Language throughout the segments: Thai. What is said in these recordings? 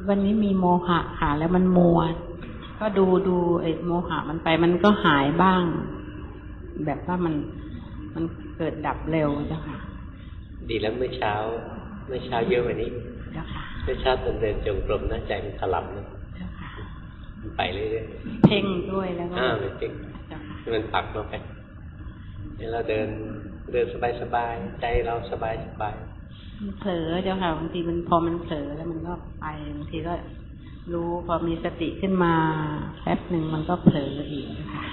วันนี้มีโมหะค่ะแล้วมันมัวก็ดูไอ้โมหะมันไปมันก็หายบ้าง แบบว่ามันเกิดดับเร็วเจ้าค่ะดีแล้วเมื่อเช้าเยอะกว่านี้เจ้าค่ะเมื่อเช้าตอนเดินจงกรมนะใจมันถลำนะเจ้าค่ะมันไปเรื่อยๆเพ่งด้วยแล้วก็มันเพ่งมันปักลงไปนี่เราเดินสบายใจเราสบายเผลอเจ้าค่ะบางทีมันพอมันเผลอแล้วมันก็ไปบางทีก็รู้พอมีสติขึ้นมาแป๊บหนึ่งมันก็เผลออีกค่ะ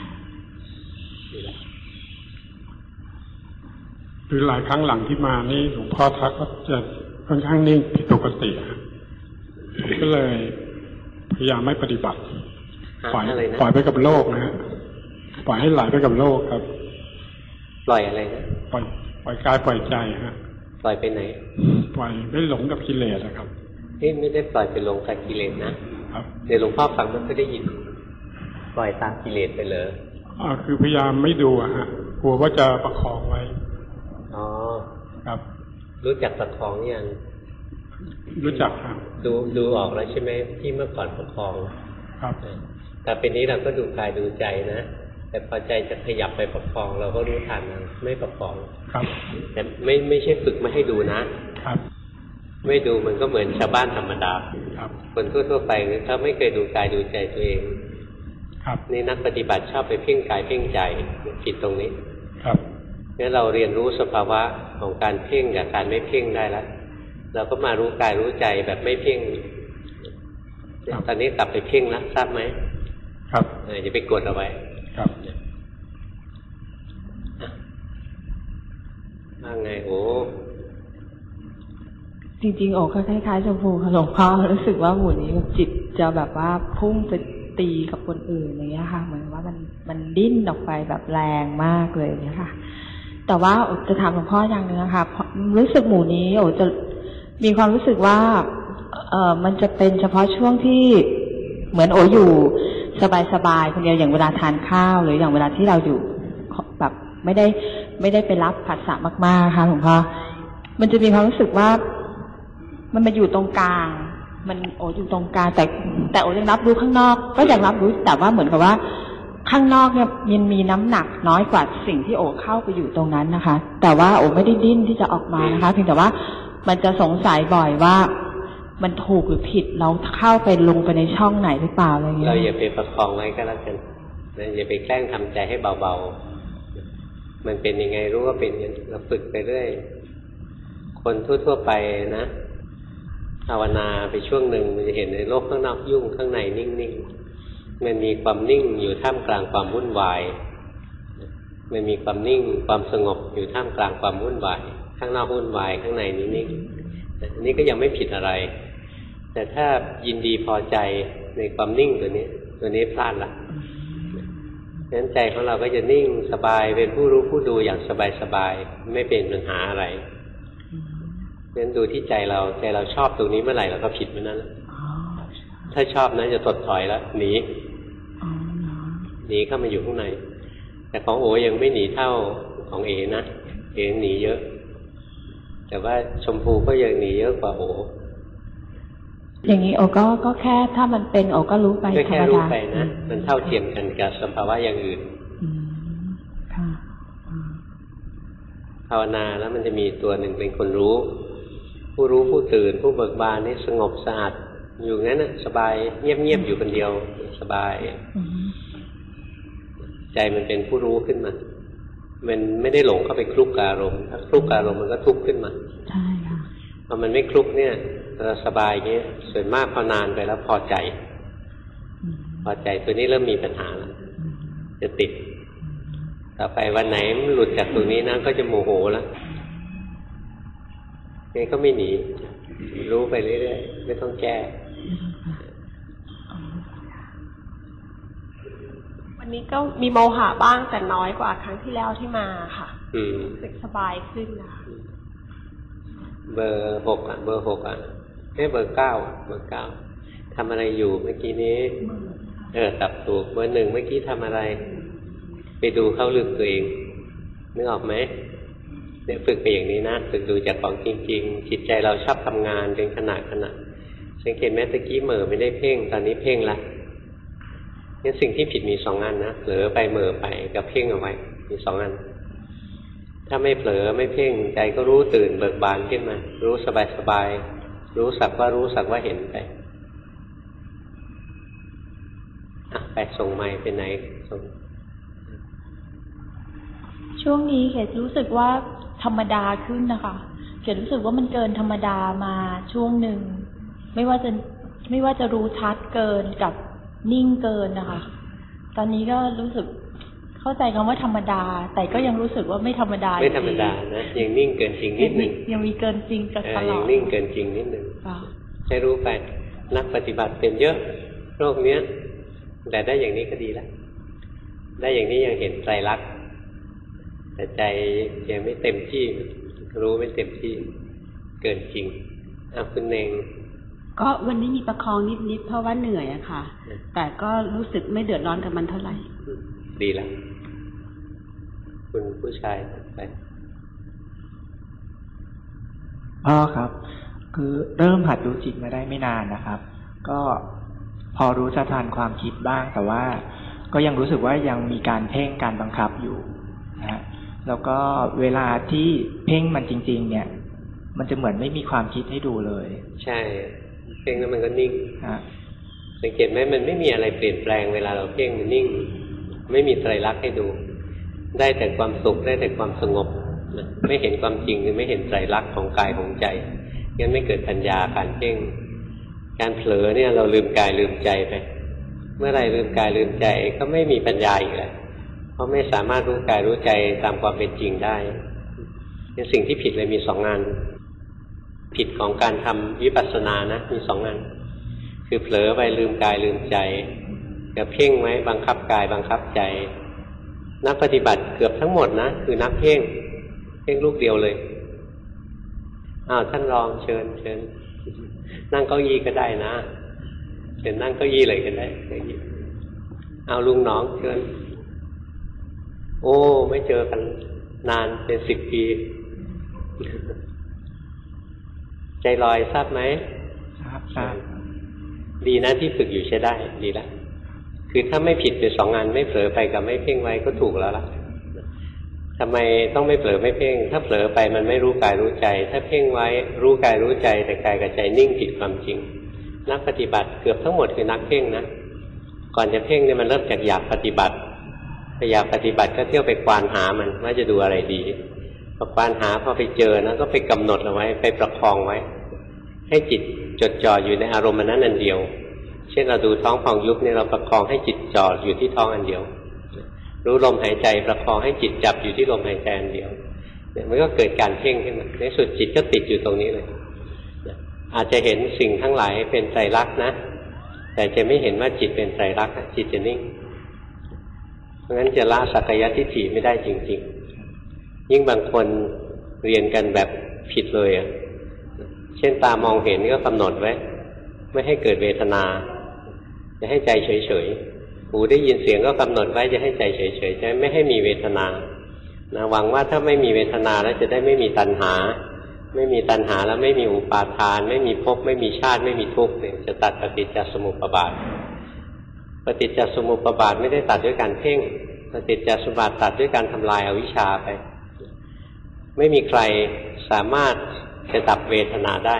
คือหลายครั้งหลังที่มานี่หลวงพ่อทักก็จะค่อนข้างนิ่งผิดปกติก็เลยพยายามไม่ปฏิบัติปล่อยไปกับโลกนะฮะปล่อยให้ไหลไปกับโลกครับปล่อยอะไรนะปล่อยกายปล่อยใจฮะปล่อยไปไหนปล่อยไม่หลงกับกิเลสนะครับไม่ได้ปล่อยไปหลงกับกิเลสนะครับเดี๋ยวหลวงพ่อฟังมันก็ได้ยินปล่อยตามกิเลสไปเลยคือพยายามไม่ดูฮะกลัวว่าจะประคองไว้อ๋อครับรู้จักประคองยังรู้จักครับดูออกแล้วใช่ไหมที่เมื่อก่อนประคองครับแต่เป็นนี้เราก็ดูกายดูใจนะแต่พอใจจะขยับไปประคองเราก็รู้ทันนะไม่ประคองครับแต่ไม่ใช่ฝึกไม่ให้ดูนะครับไม่ดูมันก็เหมือนชาวบ้านธรรมดาครับคนทั่วไปถ้าไม่เคยดูกายดูใจตัวเองครับนี่นักปฏิบัติชอบไปเพ่งกายเพ่งใจผิดตรงนี้ครับงั้นเราเรียนรู้สภาวะของการเพ่งกับการไม่เพ่งได้แล้วเราก็มารู้กายรู้ใจแบบไม่เพ่งตอนนี้กลับไปเพ่งแล้วทราบไหมครับอย่าไปกดเอาไว้ครับว่าไงโอ้จริงๆโอ้ก็คล้ายๆชมพูค่ะหลวงพ่อรู้สึกว่าหมู่นี้จิตจะแบบว่าพุ่งไปตีกับคนอื่นอย่างเงี้ยค่ะเหมือนว่ามันดิ้นออกไปแบบแรงมากเลยเนี่ยค่ะแต่ว่าโอ้จะถามหลวงพ่ออย่างนึงนะคะรู้สึกหมู่นี้โอ้จะมีความรู้สึกว่ามันจะเป็นเฉพาะช่วงที่เหมือนโอ้อยู่สบายๆคนเดียวอย่างเวลาทานข้าวหรืออย่างเวลาที่เราอยู่แบบไม่ได้ไปรับผัสสะมากๆค่ะหลวงพ่อมันจะมีความรู้สึกว่ามันมาอยู่ตรงกลางมันโอ้อยู่ตรงกลางแต่โอ้ยังรับรู้ข้างนอกก็ยังรับรู้แต่ว่าเหมือนกับว่าข้างนอกเนี่ยยังมีน้ำหนักน้อยกว่าสิ่งที่โอ้เข้าไปอยู่ตรงนั้นนะคะแต่ว่าโอ้ไม่ได้ดิ้นที่จะออกมานะคะเพียงแต่ว่ามันจะสงสัยบ่อยว่ามันถูกหรือผิดเราเข้าไปลงไปในช่องไหนหรือเปล่าอะไรอย่างเงี้ยเราอย่าไปประคองไว้ก็แล้วกันอย่าไปแกล้งทำใจให้เบาๆมันเป็นยังไงรู้ว่าเป็นอย่างเราฝึกไปเรื่อยคนทั่วๆไปนะภาวนาไปช่วงหนึ่งมันจะเห็นในโลกข้างนอกยุ่งข้างในนิ่งๆมันมีความนิ่งอยู่ท่ามกลางความวุ่นวายมันมีความนิ่งความสงบอยู่ท่ามกลางความวุ่นวายข้างนอกวุ่นวายข้างในนิ่งๆอันนี้ก็ยังไม่ผิดอะไรแต่ถ้ายินดีพอใจในความนิ่งตัวนี้พลาดละงั้นใจของเราก็จะนิ่งสบายเป็นผู้รู้ผู้ดูอย่างสบายๆไม่เป็นปัญหาอะไรงั้นดูที่ใจเราชอบตรงนี้เมื่อไหร่เราก็ผิดเมื่อนั้นถ้าชอบนะจะถดถอยแล้วหนีเข้ามาอยู่ข้างในแต่ของโอยังไม่หนีเท่าของเอนะเอหนีเยอะแต่ว่าชมพูก็ยังหนีเยอะกว่าโออย่างนี้โอก็แค่ถ้ามันเป็นโอก็รู้ไปธรรมดาแค่รู้ไปนะมันเท่าเทียมกันกับสภาวะอย่างอื่นภาวนาแล้วมันจะมีตัวหนึ่งเป็นคนรู้ผู้รู้ผู้ตื่นผู้เบิกบานนี่สงบสะอาดอยู่งั้นน่ะสบายเงียบๆอยู่คนเดียวสบายใจมันเป็นผู้รู้ขึ้นมามันไม่ได้หลงเข้าไปคลุกกับอารมณ์ถ้าคลุกกับอารมณ์มันก็ทุกข์ขึ้นมาใช่ค่ะพอมันไม่คลุกเนี่ยเราสบายอย่างเงี้ยส่วนมากพอนานไปแล้วพอใจตัวนี้เริ่มมีปัญหาแล้วจะติดต่อไปวันไหนมันหลุดจากตรงนี้นะก็จะโมโหแล้วงั้นก็ไม่หนีรู้ไปเรื่อยๆไม่ต้องแก้วันนี้ก็มีโมหะบ้างแต่น้อยกว่าครั้งที่แล้วที่มาค่ะรู้สึกสบายขึ้นนะคะเบอร์6อ่ะเบอร์9อ่ะเบอร์9ทำอะไรอยู่เมื่อกี้นี้ตับถูกเบอร์1เมื่อกี้ทำอะไรไปดูเข้าลึกตัวเองนึกออกไหมเนี่ยฝึกไปอย่างนี้นะฝึกดูจากของจริงๆจิตใจเราชอบทำงานเป็นขณะสังเกตไหมตะกี้เหม่อไม่ได้เพ่งตอนนี้เพ่งละงั้นสิ่งที่ผิดมีสองอันนะเผลอไปเหม่อไปกับเพ่งเอาไว้มีสองอันถ้าไม่เผลอไม่เพ่งใจก็รู้ตื่นเบิกบานขึ้นมารู้สบายๆรู้สักว่าเห็นไปไปส่งไมค์ไปไหนส่งช่วงนี้เขตรู้สึกว่าธรรมดาขึ้นนะคะเขตรู้สึกว่ามันเกินธรรมดามาช่วงหนึ่งไม่ว่าจะรู้ชัดเกินกับนิ่งเกินนะคะตอนนี้ก็รู้สึกเข้าใจคำว่าธรรมดาแต่ก็ยังรู้สึกว่าไม่ธรรมดาไม่ธรรมดานะยังนิ่งเกินจริงนิดนึงยังมีเกินจริงกับตลอดยังนิ่งเกินจริงนิดนึงให้รู้ไปนักปฏิบัติเป็นเยอะโลกเนี้ยแต่ได้อย่างนี้ก็ดีแล้วได้อย่างนี้ยังเห็นไตรลักษณ์แต่ใจยังไม่เต็มที่รู้ไม่เต็มที่เกินจริงคุณเองก็วันนี้มีประคองนิดๆเพราะว่าเหนื่อยอะค่ะแต่ก็รู้สึกไม่เดือดร้อนกับมันเท่าไหร่ดีแล้วคุณผู้ชายไปพ่อครับคือเริ่มหัดดูจิตมาได้ไม่นานนะครับก็พอรู้จะทันความคิดบ้างแต่ว่าก็ยังรู้สึกว่ายังมีการเพ่งการบังคับอยู่นะฮะแล้วก็เวลาที่เพ่งมันจริงๆเนี่ยมันจะเหมือนไม่มีความคิดให้ดูเลยใช่เพ่งแล้วมันก็นิ่งสังเกตไหมมันไม่มีอะไรเปลี่ยนแปลงเวลาเราเพ่งมันนิ่งไม่มีไตรลักษณ์ให้ดูได้แต่ความสุขได้แต่ความสงบไม่เห็นความจริงคือไม่เห็นไตรลักษณ์ของกายของใจงั้นไม่เกิดปัญญาการเพ่งการเผลอเนี่ยเราลืมกายลืมใจไปเมื่อไรลืมกายลืมใจก็ไม่มีปัญญาอีกแล้วเพราะไม่สามารถรู้กายรู้ใจตามความเป็นจริงได้เป็นสิ่งที่ผิดเลยมีสองงานผิดของการทำวิปัสสนานะมีสองงานคือเผลอไปลืมกายลืมใจกับเพ่งไว้บังคับกายบังคับใจนักปฏิบัติเกือบทั้งหมดนะคือนักเพ่งลูกเดียวเลยท่านรองเชิญนั่งเก้าอี้ก็ได้นะเชิญนั่งเก้าอี้เลยก็ได้ลุงน้องเชิญโอ้ไม่เจอกันนานเป็น10 ปีใจลอยทราบไหมทราบดีนะที่ฝึกอยู่ใช้ได้ดีแล้วคือถ้าไม่ผิดไปสองงานไม่เผลอไปกับไม่เพ่งไว้ก็ถูกแล้วล่ะทำไมต้องไม่เผลอไม่เพ่งถ้าเผลอไปมันไม่รู้กายรู้ใจถ้าเพ่งไว้รู้กายรู้ใจแต่กายกับใจนิ่งผิดความจริงนักปฏิบัติเกือบทั้งหมดคือนักเพ่งนะก่อนจะเพ่งเนี่ยมันเริ่มจากอยากปฏิบัติพออยากปฏิบัติก็เที่ยวไปควานหามันว่าจะดูอะไรดีพอควานหาพอไปเจอนะก็ไปกำหนดเอาไว้ไปประคองไว้ให้จิตจดจ่ออยู่ในอารมณ์นั้นอันเดียวเช่นเราดูท้องพองยุบเนี่ยเราประคองให้จิตจ่ออยู่ที่ท้องอันเดียวรู้ลมหายใจประคองให้จิตจับอยู่ที่ลมหายใจอันเดียวเนี่ยมันก็เกิดการเพ่งขึ้นมาในสุดจิตก็ติดอยู่ตรงนี้เลยอาจจะเห็นสิ่งทั้งหลายเป็นไตรลักษณ์นะแต่จะไม่เห็นว่าจิตเป็นไตรลักษณ์จิตจะนิ่งเพราะงั้นจะละสักกายทิฏฐิไม่ได้จริงๆยิ่งบางคนเรียนกันแบบผิดเลยเช่นตามองเห็นก็กำหนดไว้ไม่ให้เกิดเวทนาจะให้ใจเฉยๆหูได้ยินเสียงก็กำหนดไว้จะให้ใจเฉยๆจะไม่ให้มีเวทนาหวังว่าถ้าไม่มีเวทนาแล้วจะได้ไม่มีตัณหาไม่มีตัณหาแล้วไม่มีอุปาทานไม่มีภพไม่มีชาติไม่มีทุกข์เนี่ยจะตัดปฏิจจสมุปบาทปฏิจจสมุปบาทไม่ได้ตัดด้วยการเพ่งปฏิจจสมุปบาทตัดด้วยการทำลายอวิชชาไปไม่มีใครสามารถจะดับเวทนาได้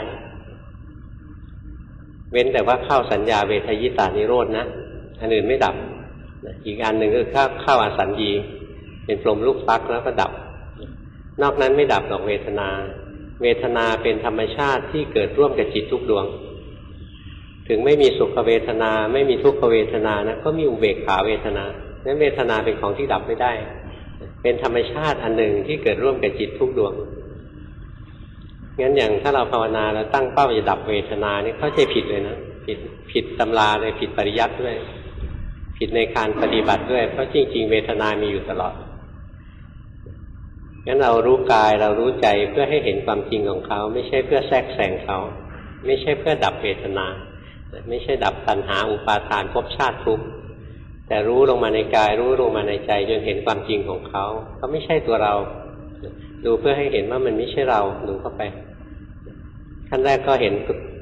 เว้นแต่ว่าเข้าสัญญาเวทยิตานิโรธนะอันอื่นไม่ดับอีกอันหนึ่งก็เข้าอสัญญีเป็นพรหมลูกฟักแล้วก็ดับนอกนั้นไม่ดับหรอกเวทนาเวทนาเป็นธรรมชาติที่เกิดร่วมกับจิตทุกดวงถึงไม่มีสุขเวทนาไม่มีทุกขเวทนานะก็มีอุเบกขาเวทนานั้นเวทนาเป็นของที่ดับไม่ได้เป็นธรรมชาติอันหนึ่งที่เกิดร่วมกับจิตทุกดวงงั้นอย่างถ้าเราภาวนาแล้วตั้งเป้าจะดับเวทนานี่เข้าใจผิดเลยนะผิดตำราเลยผิดปริยัติด้วยผิดในการปฏิบัติด้วยเพราะจริงๆเวทนามีอยู่ตลอดงั้นเรารู้กายเรารู้ใจเพื่อให้เห็นความจริงของเขาไม่ใช่เพื่อแทรกแซงเขาไม่ใช่เพื่อดับเวทนาไม่ใช่ดับตัณหาอุปาทานภพชาติทุกข์แต่รู้ลงมาในกายรู้ลงมาในใจจนเห็นความจริงของเขาเขาไม่ใช่ตัวเราดูเพื่อให้เห็นว่ามันไม่ใช่เราดูเข้าไปขั้นแรกก็เห็น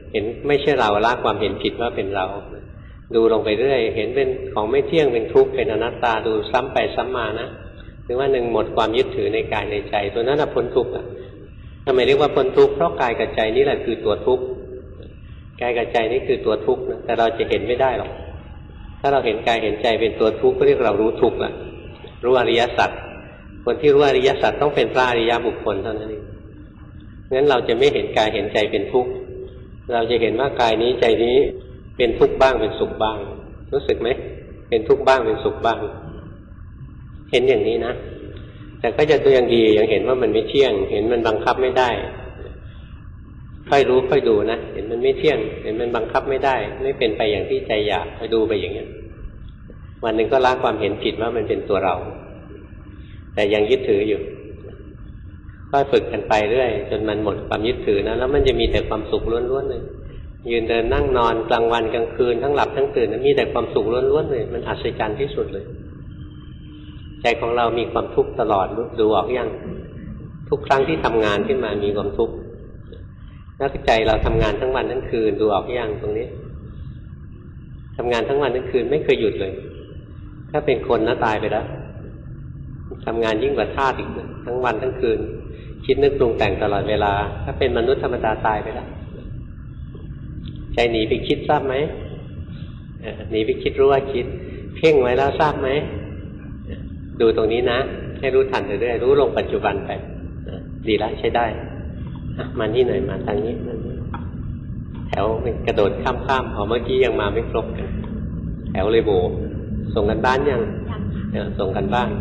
เห็นไม่ใช่เราละความเห็นผิดว่าเป็นเราดูลงไปเรื่อยเห็นเป็นของไม่เที่ยงเป็นทุกข์เป็นอนัตตาดูซ้ำไปซ้ำมานะถึงว่าหนึ่งหมดความยึดถือในกายในใจตัวนั้นพ้นทุกข์ทำไมเรียกว่าพ้นทุกข์เพราะกายกับใจนี่แหละคือตัวทุกข์กายกับใจนี่คือตัวทุกข์นะแต่เราจะเห็นไม่ได้หรอกถ้าเราเห็นกายเห็นใจเป็นตัวทุกข์ก็เรียกเรารู้ทุกข์ละรู้อริยสัจคนที่รู้อริยสัจต้องเป็นพระอริยบุคคลเท่านั้นเองงั้นเราจะไม่เห็นกายเห็นใจเป็นทุกข์เราจะเห็นว่ากายนี้ใจนี้เป็นทุกข์บ้างเป็นสุขบ้างรู้สึกไหมเป็นทุกข์บ้างเป็นสุขบ้างเห็นอย่างนี้นะแต่ก็จะตัวอย่างดียังเห็นว่ามันไม่เที่ยงเห็นมันบังคับไม่ได้ค่อยรู้ค่อยดูนะเห็นมันไม่เที่ยงเห็นมันบังคับไม่ได้ไม่เป็นไปอย่างที่ใจอยากค่อยดูไปอย่างนี้วันหนึ่งก็ละความเห็นผิดว่ามันเป็นตัวเราแต่ยังยึดถืออยู่ค่อยฝึกกันไปเรื่อยจนมันหมดความยึดถือนะแล้วมันจะมีแต่ความสุขล้วนๆเลยยืนเดินนั่งนอนกลางวันกลางคืนทั้งหลับทั้งตื่นมีแต่ความสุขล้วนๆเลยมันอัศจรรย์ที่สุดเลยใจของเรามีความทุกข์ตลอดดูออกยังทุกครั้งที่ทำงานขึ้นมามีความทุกข์แล้วใจเราทำงานทั้งวันทั้งคืนดูออกยังตรงนี้ทำงานทั้งวันทั้งคืนไม่เคยหยุดเลยถ้าเป็นคนนะตายไปแล้วทำงานยิ่งกว่าทาสอีกทั้งวันทั้งคืนคิดนึกปรุงแต่งตลอดเวลาถ้าเป็นมนุษย์ธรรมดาตายไปแล้วใจหนีไปคิดทราบไหมหนีไปคิดรู้ว่าคิดเพ่งไว้แล้วทราบไหมดูตรงนี้นะให้รู้ทันเรื่อยๆรู้ลงปัจจุบันไปดีแล้วใช้ได้มานี่หน่อยมาทางนี้แถวกระโดดข้ามๆเมื่อกี้ยังมาไม่ครบกันแถวเลยโบส่งกันบ้านยังส่งกันบ้าน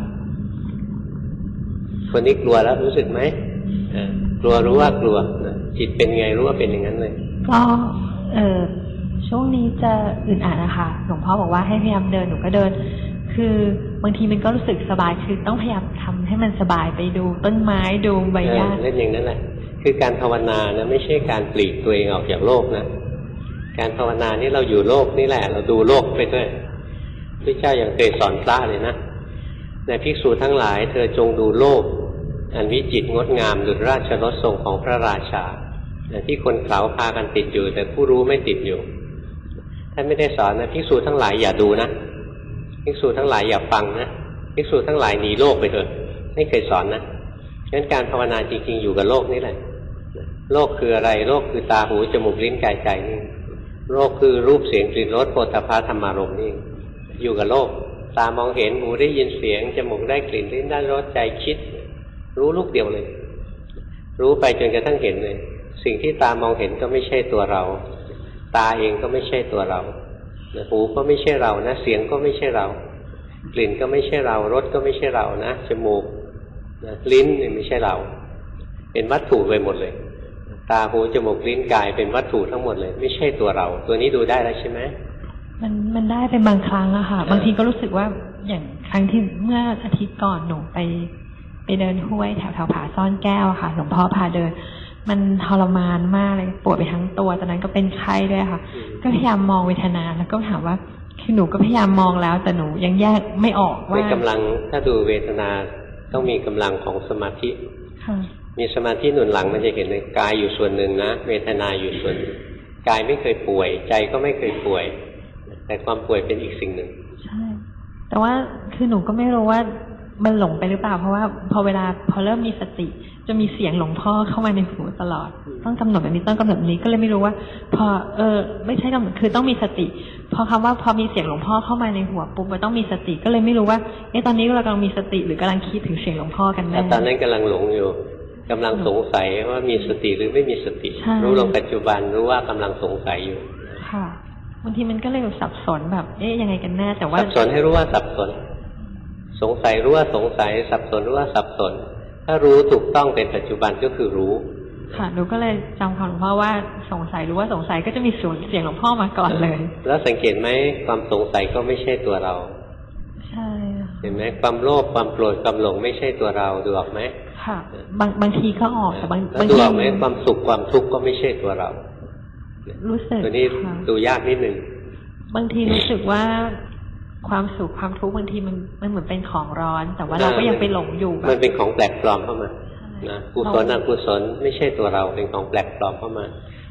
คนนี้กลัวแล้วรู้สึกไหมกลัวรู้ว่ากลัวจิตเป็นไงรู้ว่าเป็นอย่างนั้นเลยก็ช่วงนี้จะอึดอัดนะคะหลวงพ่อบอกว่าให้พยายามเดินหนูก็เดินคือบางทีมันก็รู้สึกสบายคือต้องพยายามทำให้มันสบายไปดูต้นไม้ดูใบหญ้าเล่นอย่างนั้นแหละคือการภาวนานะไม่ใช่การปลีกตัวเองออกจากโลกนะการภาวนานี่เราอยู่โลกนี่แหละเราดูโลกไปด้วยพระเจ้าอย่างเคยสอนพระเลยนะในภิกษุทั้งหลายเธอจงดูโลกอันวิจิตรงดงามดุจราชรถทรงของพระราชาที่คนเขาพากันติดอยู่แต่ผู้รู้ไม่ติดอยู่ท่านไม่ได้สอนนะภิกษุทั้งหลายอย่าดูนะภิกษุทั้งหลายอย่าฟังนะภิกษุทั้งหลายหนีโลกไปเถอะไม่เคยสอนนะงั้นการภาวนาจริงๆอยู่กับโลกนี่แหละโลกคืออะไรโลกคือตาหูจมูกลิ้นกายใจนี่โลกคือรูปเสียงกลิ่นรสโผฏฐัพพะธรรมารมณ์นี่อยู่กับโลกตามองเห็นหูได้ยินเสียงจมูกได้กลิ่นลิ้นได้รสใจคิดรู้ลูกเดียวเลยรู้ไปจนกระทั่งเห็นเลยสิ่งที่ตามองเห็นก็ไม่ใช่ตัวเราตาเองก็ไม่ใช่ตัวเราหูก็ไม่ใช่เรานะเสียงก็ไม่ใช่เรากลิ่นก็ไม่ใช่เรารสก็ไม่ใช่เรานะจมูกลิ้นนี่ไม่ใช่เราเป็นวัตถุไปหมดเลยตาหูจมูกลิ้นกายเป็นวัตถุทั้งหมดเลยไม่ใช่ตัวเราตัวนี้ดูได้แล้วใช่ไหมมันได้เป็นบางครั้งอะค่ะบางทีก็รู้สึกว่าอย่างครั้งที่เมื่ออาทิตย์ก่อนหนูไปเดินห้วยแถวผาซ่อนแก้วค่ะหลวงพ่อพาเดินมันทรมานมากเลยปวดไปทั้งตัวตอนนั้นก็เป็นไข้ด้วยค่ะก็พยายามมองเวทนาแล้วก็ถามว่าคือหนูก็พยายามมองแล้วแต่หนูยังแยกไม่ออกว่ามีกำลังถ้าดูเวทนาต้องมีกำลังของสมาธิมีสมาธิหนุนหลังมันจะเห็นเลยกายอยู่ส่วนหนึ่งนะเวทนาอยู่ส่วนกายไม่เคยป่วยใจก็ไม่เคยป่วยแต่ความป่วยเป็นอีกสิ่งหนึ่งใช่แต่ว่าคือหนูก็ไม่รู้ว่ามันหลงไปหรือเปล่าเพราะว่าพอเริ่มมีสติจะมีเสียงหลวงพ่อเข้ามาในหูตลอดต้องกำหนดแบบนี้ต้องกำหนดแบบนี้ก็เลยไม่รู้ว่าพอไม่ใช่กำหนดคือต้องมีสติพอคำว่าพอมีเสียงหลวงพ่อเข้ามาในหัวปุ๊บมันต้องมีสติก็เลยไม่รู้ว่าตอนนี้เรากำลังมีสติหรือกำลังคิดถึงเสียงหลวงพ่อกันแน่ตอนนั้นกำลังหลงอยู่กำลังสงสัยว่ามีสติหรือไม่มีสติรู้ลงปัจจุบันรู้ว่ากำลังสงสัยอยู่ค่ะบางทีมันก็เลยสับสนแบบยังไงกันแน่แต่ว่าสับสนให้รู้ว่าสับสนสงสัยรู้ว่าสงสัยสับสนรู้ว่าสับสนถ้ารู้ถูกต้องเป็นปัจจุบันก็คือรู้ค่ะหนูก็เลยจำของหลวงพ่อว่าสงสัยรู้ว่าสงสัยก็จะมีเสียงหลวงพ่อมาก่อนเลยแล้วสังเกตไหมความสงสัยก็ไม่ใช่ตัวเราใช่เห็นไหมความโลภความโกรธความหลงไม่ใช่ตัวเราดูออกไหมค่ะบางทีก็ออกแต่บางทีดูออกไหมความสุขความทุกข์ก็ไม่ใช่ตัวเรารู้สึกตัวนี้ดูยากนิดนึงบางทีรู้สึกว่าความสุขความทุกข์บางทีมันเหมือนเป็นของร้อนแต่ว่าเราก็ยังไปหลงอยู่มันเป็นของแปลกปลอมเข้ามานะกุศลอกุศลไม่ใช่ตัวเราเป็นของแปลกปลอมเข้ามา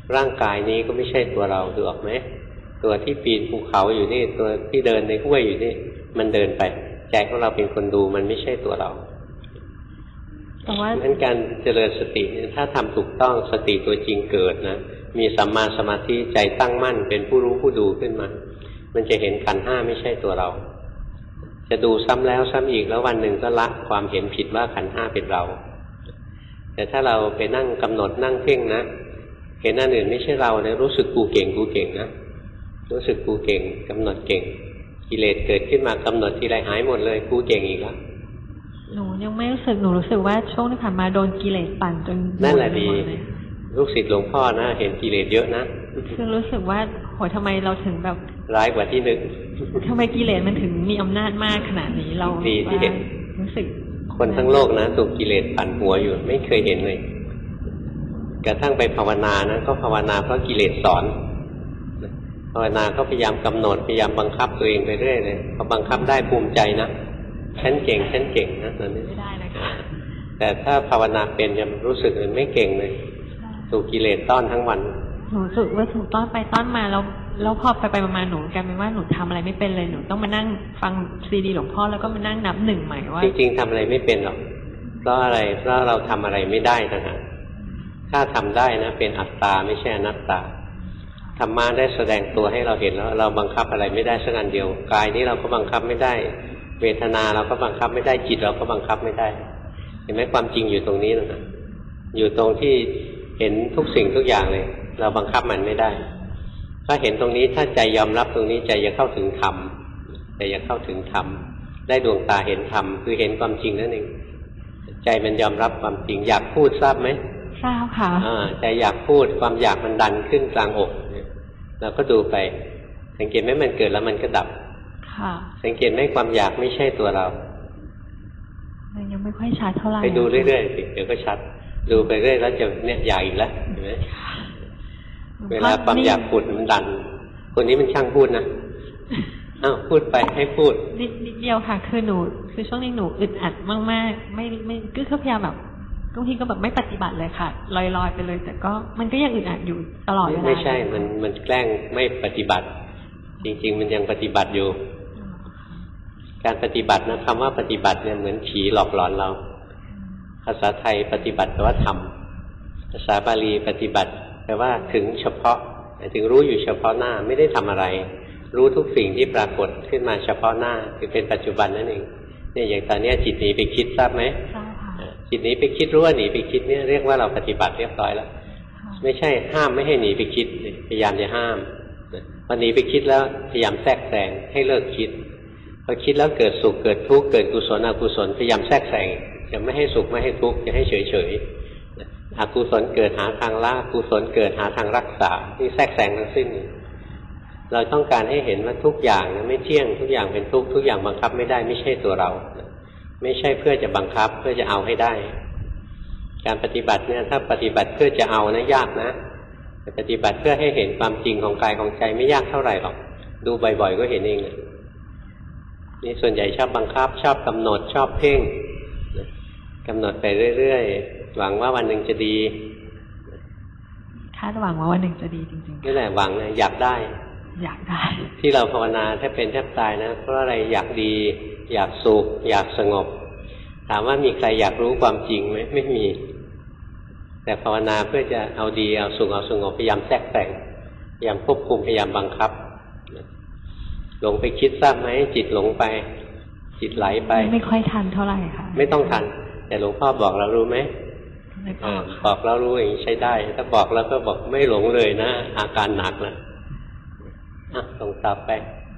ร่างกายนี้ก็ไม่ใช่ตัวเราดูออกไหมตัวที่ปีนภูเขาอยู่นี่ตัวที่เดินในห้วยอยู่นี่มันเดินไปใจของเราเป็นคนดูมันไม่ใช่ตัวเราเพราะฉะนั้นการเจริญสติถ้าทำถูกต้องสติตัวจริงเกิดนะมีสัมมาสมาธิใจตั้งมั่นเป็นผู้รู้ผู้ดูขึ้นมามันจะเห็นขันธ์ห้าไม่ใช่ตัวเราจะดูซ้ำแล้วซ้ำอีกแล้ววันหนึ่งก็ละความเห็นผิดว่าขันธ์ห้าเป็นเราแต่ถ้าเราไปนั่งกำหนดนั่งเพ่งนะเห็นอันอื่นไม่ใช่เรานะรู้สึกกูเก่งนะรู้สึกกูเก่งกำหนดเก่งกิเลสเกิดขึ้นมากำหนดทีไรหายหมดเลยกูเก่งอีกแล้วหนูยังไม่รู้สึกหนูรู้สึกว่าช่วงที่ผ่านมาโดนกิเลสปั่นจนนั่นแหละดีลูกศิษย์หลวงพ่อนะเห็นกิเลสเยอะนะคือรู้สึกว่าโหทำไมเราถึงแบบร้ายกว่าที่นึกทำไมกิเลสมันถึงมีอำนาจมากขนาดนี้เราดีที่เห็นรู้สึกคนทั้งโลกนะถูกกิเลสปั่นหัวอยู่ไม่เคยเห็นเลยกระทั่งไปภาวนานะก็ภาวนาเพราะกิเลสสอนภาวนาก็พยายามกำหนดพยายามบังคับตัวเองไปเรื่อยเลยพอบังคับได้ภูมิใจนะฉันเก่งนะตอนนี้ไม่ได้เลยค่ะแต่ถ้าภาวนาเป็นจะรู้สึกเลยไม่เก่งเลยถูกกิเลสต้อนทั้งวันหนูรู้สึกว่าถูกต้อนไปต้อนมาแล้วพอไปมาหนูกลายเป็นว่าหนูทำอะไรไม่เป็นเลยหนูต้องมานั่งฟังซีดีหลวงพ่อแล้วก็มานั่งนับหนึ่งใหม่ว่าจริงๆทำอะไรไม่เป็นหรอกเพราะอะไรเพราะเราทำอะไรไม่ได้นะฮะถ้าทำได้นะเป็นอัตตาไม่ใช่อนัตตาธรรมะได้แสดงตัวให้เราเห็นแล้วเราบังคับอะไรไม่ได้สักอันเดียวกายนี้เราก็บังคับไม่ได้เวทนาเราก็บังคับไม่ได้จิตเราก็บังคับไม่ได้เห็นไหมความจริงอยู่ตรงนี้นะอยู่ตรงที่เห็นทุกสิ่งทุกอย่างเลยเราบังคับมันไม่ได้ถ้าเห็นตรงนี้ถ้าใจยอมรับตรงนี้ใจจะเข้าถึงธรรมใจจะเข้าถึงธรรมได้ดวงตาเห็นธรรมคือเห็นความจริงนั่นเองใจมันยอมรับความจริงอยากพูดทราบไหมทราบค่ะใจอยากพูดความอยากมันดันขึ้นกลางอกเราก็ดูไปสังเกตไหมมันเกิดแล้วมันก็ดับค่ะสังเกตไหมความอยากไม่ใช่ตัวเรามันยังไม่ค่อยชัดเท่าไหร่ไปดูเรื่อยๆสิเดี๋ยวก็ชัดดูไปเรื่อยแล้วจะเนี่ยอยากอีกแล้วเห็นไหมเวลาความอยากพูดมันดันคนนี้มันช่างพูดนะอ้าวพูดไปให้พูดนิดเดียวค่ะคือหนูคือช่วงนี้หนูอึดอัดมากๆไม่ก็พยายามแบบบางทีก็แบบไม่ปฏิบัติเลยค่ะลอยๆไปเลยแต่ก็มันก็ยังอึดอัดอยู่ตลอดเวลาไม่ใช่มันแกล้งไม่ปฏิบัติจริงๆมันยังปฏิบัติอยู่การปฏิบัตินะคำว่าปฏิบัติเนี่ยเหมือนผีหลอกหลอนเราภาษาไทยปฏิบัติแปลว่าทำภาษาบาลีปฏิบัติแปลว่าถึงเฉพาะถึงรู้อยู่เฉพาะหน้าไม่ได้ทำอะไรรู้ทุกสิ่งที่ปรากฏขึ้นมาเฉพาะหน้าคือเป็นปัจจุบันนั่นเองเนี่ยอย่างตอนนี้จิตหนีไปคิดทราบไหมจิตหนีไปคิดรู้ว่าหนีไปคิดเนี่ยเรียกว่าเราปฏิบัติเรียบร้อยแล้วไม่ใช่ห้ามไม่ให้หนีไปคิดพยายามจะห้ามพอหนีไปคิดแล้วพยายามแทรกแซงให้เลิกคิดพอคิดแล้วเกิดสุขเกิดทุกข์เกิดกุศลอกุศลพยายามแทรกแซงจะไม่ให้สุขไม่ให้ทุกข์จะให้เฉยๆอกุศลเกิดหาทางละกุศลเกิดหาทางรักษาที่แทรกแซงทั้งสิ้นเราต้องการให้เห็นว่าทุกอย่างไม่เที่ยงทุกอย่างเป็นทุกข์ทุกอย่างบังคับไม่ได้ไม่ใช่ตัวเราไม่ใช่เพื่อจะบังคับเพื่อจะเอาให้ได้การปฏิบัติเนี่ยถ้าปฏิบัติเพื่อจะเอานะยากนะแต่ปฏิบัติเพื่อให้เห็นความจริงของกายของใจไม่ยากเท่าไหร่หรอกดูบ่อยๆก็เห็นเองนี่ส่วนใหญ่ชอบบังคับชอบกำหนดชอบเพ่งกำหนดไปเรื่อยๆหวังว่าวันหนึ่งจะดีคาดหวังว่าวันหนึ่งจะดีจริงๆนี่แหละหวังนะอยากได้ที่เราภาวนาแทบเป็นแทบตายนะเพราะอะไรอยากดีอยากสุขอยากสงบถามว่ามีใครอยากรู้ความจริงไหมไม่มีแต่ภาวนาเพื่อจะเอาดีเอาสุขเอาสงบพยายามแทรกแต่งพยายามควบคุมพยายามบังคับหลงไปคิดทราบไหมจิตหลงไปจิตไหลไปไม่ค่อยทันเท่าไหร่ค่ะไม่ต้องทันแต่หลวงพ่อบอกเรารู้ไหมบอกเรารู้อย่างนี้ใช้ได้ถ้าบอกแล้วก็บอกไม่หลงเลยนะอาการหนักนะส่งต่อไป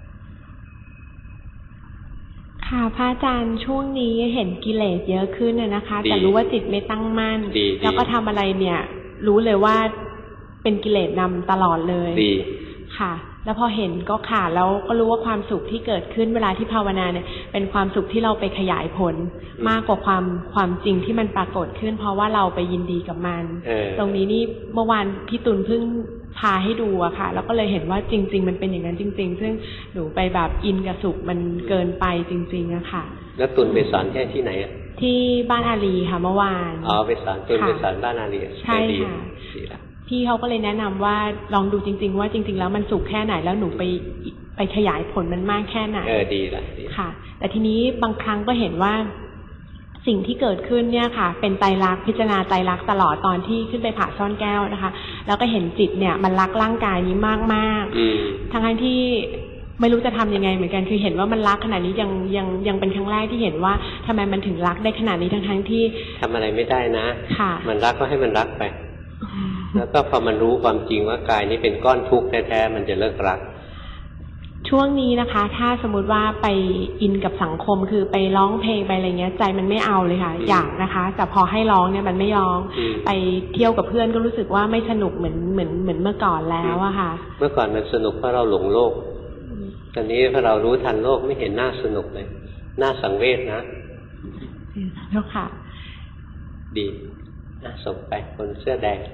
ค่ะพระอาจารย์ช่วงนี้เห็นกิเลสเยอะขึ้นนะคะแต่รู้ว่าจิตไม่ตั้งมั่นแล้วก็ทำอะไรเนี่ยรู้เลยว่าเป็นกิเลสนำตลอดเลยค่ะแล้วพอเห็นก็ขาดแล้วก็รู้ว่าความสุขที่เกิดขึ้นเวลาที่ภาวนาเนี่ยเป็นความสุขที่เราไปขยายผลมากกว่าความจริงที่มันปรากฏขึ้นเพราะว่าเราไปยินดีกับมันตรงนี้นี่เมื่อวานพี่ตุลเพิ่งพาให้ดูอะค่ะแล้วก็เลยเห็นว่าจริงๆมันเป็นอย่างนั้นจริงๆซึ่งหนูไปแบบอินกับสุขมันเกินไปจริงๆอะค่ะแล้วตุลไปสอนที่ไหนอะที่บ้านอารีค่ะเมื่อวานไปสอนตุลไปสอนบ้านอารีใช่ค่ะพี่เขาก็เลยแนะนำว่าลองดูจริงๆว่าจริงๆแล้วมันสุขแค่ไหนแล้วหนูไปขยายผลมันมากแค่ไหนดีละค่ะ แต่ทีนี้บางครั้งก็เห็นว่าสิ่งที่เกิดขึ้นเนี่ยค่ะเป็นไตรลักษณ์พิจารณาไตรลักษณ์ตลอดตอนที่ขึ้นไปผ่าซ่อนแก้วนะคะแล้วก็เห็นจิตเนี่ยมันรักร่างกายนี้มากๆทั้งที่ไม่รู้จะทำยังไงเหมือนกันคือเห็นว่ามันรักขนาดนี้ยังเป็นครั้งแรกที่เห็นว่าทำไมมันถึงรักได้ขนาดนี้ทั้งที่ทำอะไรไม่ได้นะค่ะมันรักก็ให้มันรักไปแล้วก็พอมันรู้ความจริงว่ากายนี้เป็นก้อนทุกข์แท้ๆมันจะเลิกรักช่วงนี้นะคะถ้าสมมุติว่าไปอินกับสังคมคือไปร้องเพลงไปอะไรเงี้ยใจมันไม่เอาเลยค่ะอยากนะคะแต่พอให้ร้องเนี่ยมันไม่ร้องไปเที่ยวกับเพื่อนก็รู้สึกว่าไม่สนุกเหมือนเมื่อก่อนแล้วอะค่ะเมื่อก่อนมันสนุกเพราะเราหลงโลกตอนนี้พอเรารู้ทันโลกไม่เห็นน่าสนุกเลยน่าสังเวชนะแล้วค่ะดีส่งไปคนเสื้อแดง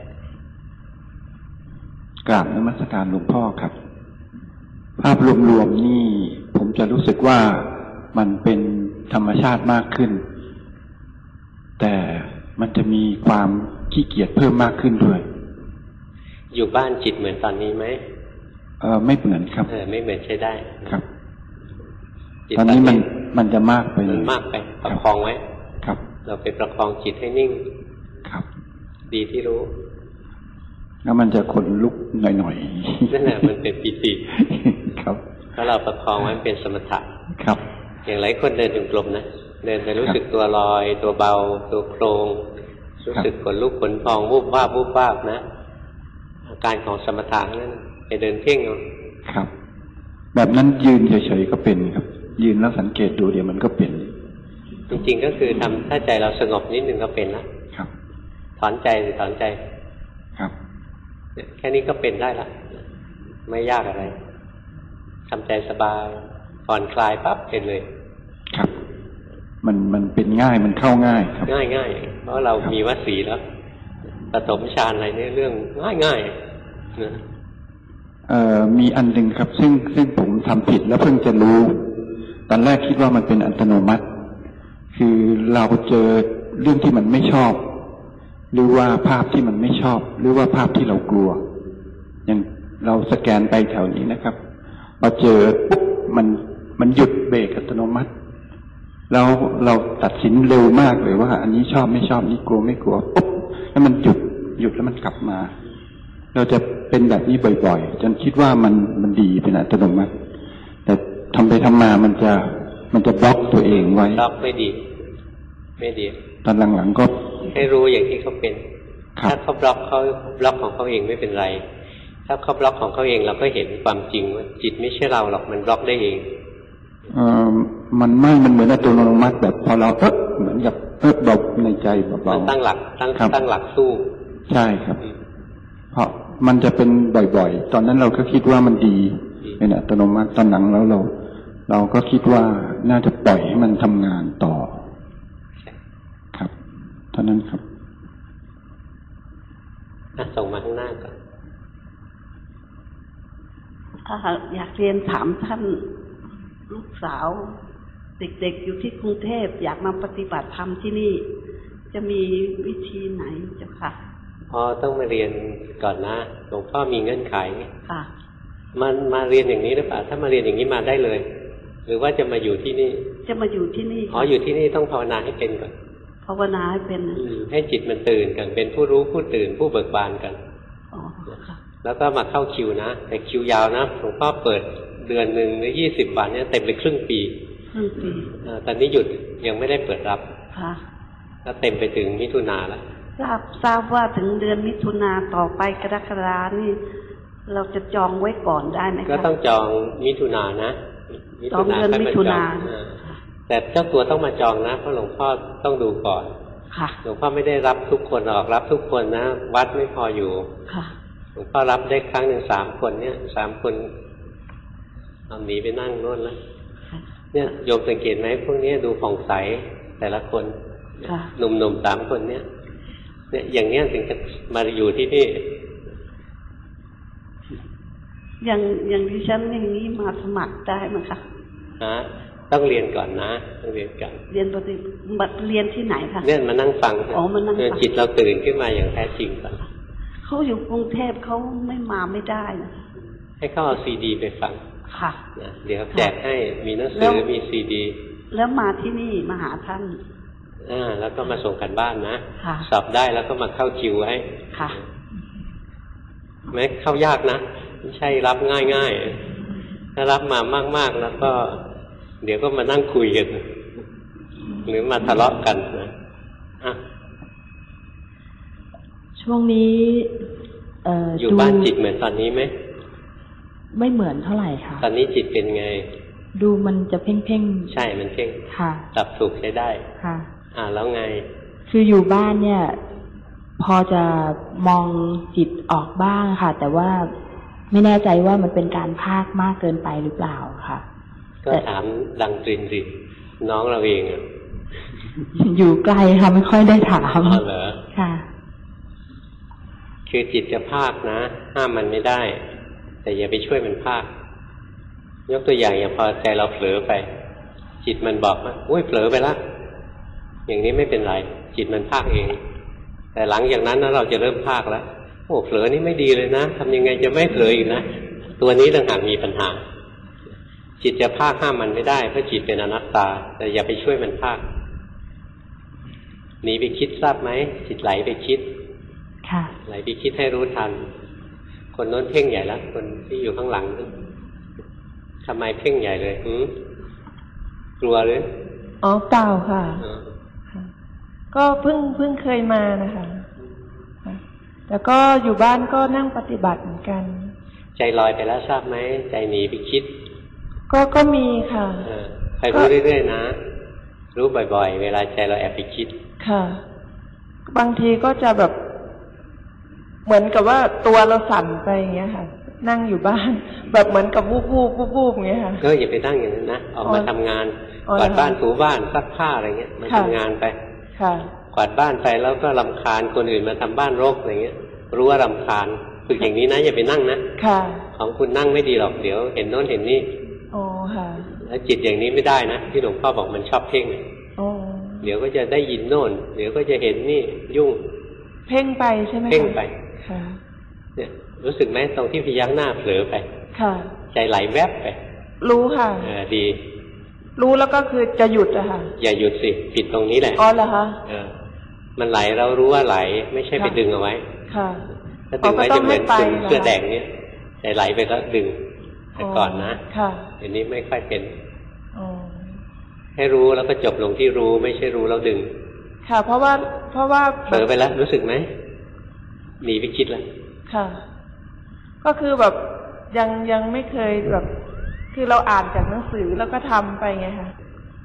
กราบนมัสการหลวงพ่อครับภาพรวมๆนี่ผมจะรู้สึกว่ามันเป็นธรรมชาติมากขึ้นแต่มันจะมีความขี้เกียจเพิ่มมากขึ้นด้วยอยู่บ้านจิตเหมือนตอนนี้ไหมไม่เหมือนครับไม่เหมือนใช้ได้ครับตอนนี้มันจะมากไปมันมากไปประคองไว้ครับเราไปประคองจิตให้นิ่งครับดีที่รู้แล้วมันจะขนลุกหน่อยๆนั่นแหละมันเป็นปิติครับถ้าเราประคองไว้เป็นสมถะครับอย่างหลายคนเดินจงกรมนะเดินไปรู้สึกตัวลอยตัวเบาตัวโครงรู้สึกขนลุกขนพองวูบวาบวูบวาบนะอาการของสมถะนั่นไปเดินเพ่งเอาครับแบบนั้นยืนเฉยๆก็เป็นครับยืนแล้วสังเกตดูเดี๋ยวมันก็เป็นจริงๆก็คือทำถ้าใจเราสงบนิดนึงก็เป็นแล้วครับถอนใจหรือถอนใจครับแค่นี้ก็เป็นได้ละไม่ยากอะไรทำใจสบายผ่อนคลายปั๊บเป็นเลยครับมันเป็นง่ายมันเข้าง่ายครับง่ายเพราะเรามีวสีแล้วปฐมฌานอะไรเนี่ยเรื่องง่ายนะมีอันหนึ่งครับซึ่งผมทำผิดแล้วเพิ่งจะรู้ตอนแรกคิดว่ามันเป็นอัตโนมัติคือเราเจอเรื่องที่มันไม่ชอบหรือว่าภาพที่มันไม่ชอบหรือว่าภาพที่เรากลัวอย่างเราสแกนไปแถวนี้นะครับพอเจอปุ๊บมันหยุดเบรกอัตโนมัติแล้วเราตัดสินเร็วมากเลยว่าอันนี้ชอบไม่ชอบนี้กลัวไม่กลัวปุ๊บแล้วมันหยุดแล้วมันกลับมาเราจะเป็นแบบนี้บ่อยๆจนคิดว่ามันดีเป็นอัตโนมัติแต่ทำไปทำมามันจะบล็อกตัวเองไว้บล็อกไม่ดีตอนหลังๆก็ให้รู้อย่างที่เขาเป็นถ้าเขาบล็อกของเขาเองไม่เป็นไรถ้าเขาบล็อกของเขาเองเราก็เห็นความจริงว่าจิตไม่ใช่เราหรอกมันบล็อกได้เองมันเหมือนอัตโนมัติแบบพอเราเหมือนกับเบาในใจเบาๆตั้งหลักตั้งหลักสู้ใช่ครับเพราะมันจะเป็นบ่อยๆตอนนั้นเราก็คิดว่ามันดีเป็นอัตโนมัติตอนหลังแล้วเราก็คิดว่าน่าจะปล่อยให้มันทำงานต่อครับเท่านั้นครับส่งมาข้างหน้าก่อนอยากเรียนถามท่านลูกสาวเด็กๆอยู่ที่กรุงเทพอยากมาปฏิบัติธรรมที่นี่จะมีวิธีไหนเจ้าค่ะต้องมาเรียนก่อนนะหลวงพ่อมีเงื่อนไขค่ะมันมาเรียนอย่างนี้หรือเปล่าถ้ามาเรียนอย่างนี้มาได้เลยหรือว่าจะมาอยู่ที่นี่จะมาอยู่ที่นี่อยู่ที่นี่ต้องภาวนาให้เป็นก่อนภาวนาให้เป็นให้จิตมันตื่นกันเป็นผู้รู้ผู้ตื่นผู้เบิกบานกันแล้วก็มาเข้าคิวนะแต่คิวยาวนะหลวงพ่อเปิดเดือนหนึ่งหรือ20 วันเนี่ยเต็มไปครึ่งปีตอนนี้หยุดยังไม่ได้เปิดรับแล้วเต็มไปถึงมิถุนาแล้วทราบว่าถึงเดือนมิถุนาต่อไปกรกฎานี่เราจะจองไว้ก่อนได้ไหมคะก็ต้องจองมิถุนานะจองเดือนมิถุนาแต่เจ้าตัวต้องมาจองนะเพราะหลวงพ่อต้องดูก่อนหลวงพ่อไม่ได้รับทุกคนออกรับทุกคนนะวัดไม่พออยู่หลวงพ่อรับได้ครั้งหนึ่ง3 คนเนี่ย3 คนเอาหนีไปนั่งโน่นแล้วเนี่ยโยมสังเกตไหมพวกนี้ดูผ่องใสแต่ละคนหนุ่มๆ3 คนเนี่ยอย่างเนี้ยถึงจะมาอยู่ที่นี่อย่างที่ฉันอย่างนี้มาสมัครได้ไหมคะต้องเรียนก่อนนะต้องเรียนก่อนเรียนปฏิบัติเรียนที่ไหนคะเนี่ยมานั่งฟังมานั่งฟังจิตเราตื่นขึ้นมาอย่างแท้จริงก่อนเขาอยู่กรุงเทพเขาไม่มาไม่ได้นะให้เขาเอาซีดีไปฟังค่ะนะเดี๋ยวแจกให้มีหนังสือมีซีดีแล้วมาที่นี่มาหาท่านแล้วก็มาส่งกันบ้านนะสอบได้แล้วก็มาเข้าคิวไว้ค่ะแม้เข้ายากนะไม่ใช่รับง่ายๆถ้ารับมามากๆแล้วก็เดี๋ยวก็มานั่งคุยกันหรือมาทะเลาะกันนะช่วงนี้อยู่บ้านจิตเหมือนตอนนี้ไหมไม่เหมือนเท่าไหร่ค่ะตอนนี้จิตเป็นไงดูมันจะเพ่งใช่มันเพ่งค่ะจับถูกใช้ได้ค่ะแล้วไงคืออยู่บ้านเนี่ยพอจะมองจิตออกบ้างค่ะแต่ว่าไม่แน่ใจว่ามันเป็นการพากมากเกินไปหรือเปล่าค่ะก็ถามดังตรินสิน้องเราเองอยู่ไกลค่ะไม่ค่อยได้ถามเหรอค่ะคือจิตจะพากนะห้ามมันไม่ได้แต่อย่าไปช่วยมันพากยกตัวอย่างพอใจเราเผลอไปจิตมันบอกว่าอุ้ยเผลอไปละอย่างนี้ไม่เป็นไรจิตมันพากเองแต่หลังจากนั้นเราจะเริ่มพากแล้วโอ้เผลอนี่ไม่ดีเลยนะทำยังไงจะไม่เผลออีกนะตัวนี้ต่างหากมีปัญหาจิตจะพากห้ามมันไม่ได้เพราะจิตเป็นอนัตตาแต่อย่าไปช่วยมันพากหนีไปคิดทราบไหมจิตไหลไปคิดค่ะไหลไปคิดให้รู้ทันคนโน้นเพ่งใหญ่แล้วคนที่อยู่ข้างหลังทำไมเพ่งใหญ่เลยกลัวหรือเปล่าค่ะก็เพิ่งเคยมานะคะแต่ก็อยู่บ้านก็นั่งปฏิบัติเหมือนกันใจลอยไปแล้วทราบไหมใจหนีไปคิดก็มีค่ะใครรู้เรื่อยๆนะรู้บ่อยๆเวลาใจเราแอบไปคิดค่ะบางทีก็จะแบบเหมือนกับว่าตัวเราสั่นไปอย่างเงี้ยค่ะนั่งอยู่บ้านแบบเหมือนกับวูบอย่างเงี้ยค่ะอย่าไปนั่งอย่างนั้นนะออกมาทำงานกวาดบ้านถูบ้านซักผ้าอะไรเงี้ยมาทำงานไปกวาดบ้านไปแล้วก็รำคาญคนอื่นมาทำบ้านรกอะไรเงี้ยรู้ว่ารำคาญฝึกอย่างนี้นะอย่าไปนั่งนะของคุณนั่งไม่ดีหรอกเดี๋ยวเห็นโน้นเห็นนี่แล้วจิตอย่างนี้ไม่ได้นะที่หลวงพ่อบอกมันชอบเพ่งเดี๋ยวก็จะได้ยินโน่นเดี๋ยวก็จะเห็นนี่ยุ่งเพ่งไปใช่ไหมเพ่งไปเนี่ยรู้สึกไหมตรงที่พยักหน้าเผลอไปใจไหลแวบไปรู้ค่ะดีรู้แล้วก็คือจะหยุดอะค่ะอย่าหยุดสิผิดตรงนี้แหละเหรอคะมันไหลเรารู้ว่าไหลไม่ใช่ไปดึงเอาไว้ถ้าดึงไว้จะเหมือนคนเสื้อแดงเนี่ยใจไหลไปก็ดึงแต่ก่อนนะเดี๋ยวนี้ไม่ค่อยเป็นให้รู้แล้วก็จบลงที่รู้ไม่ใช่รู้แล้วดึงค่ะเพราะว่าเผลอไปแล้วรู้สึกไหมหนีไปคิดแล้วค่ะก็คือแบบยังไม่เคยแบบคือเราอ่านจากหนังสือแล้วก็ทำไปไงค่ะ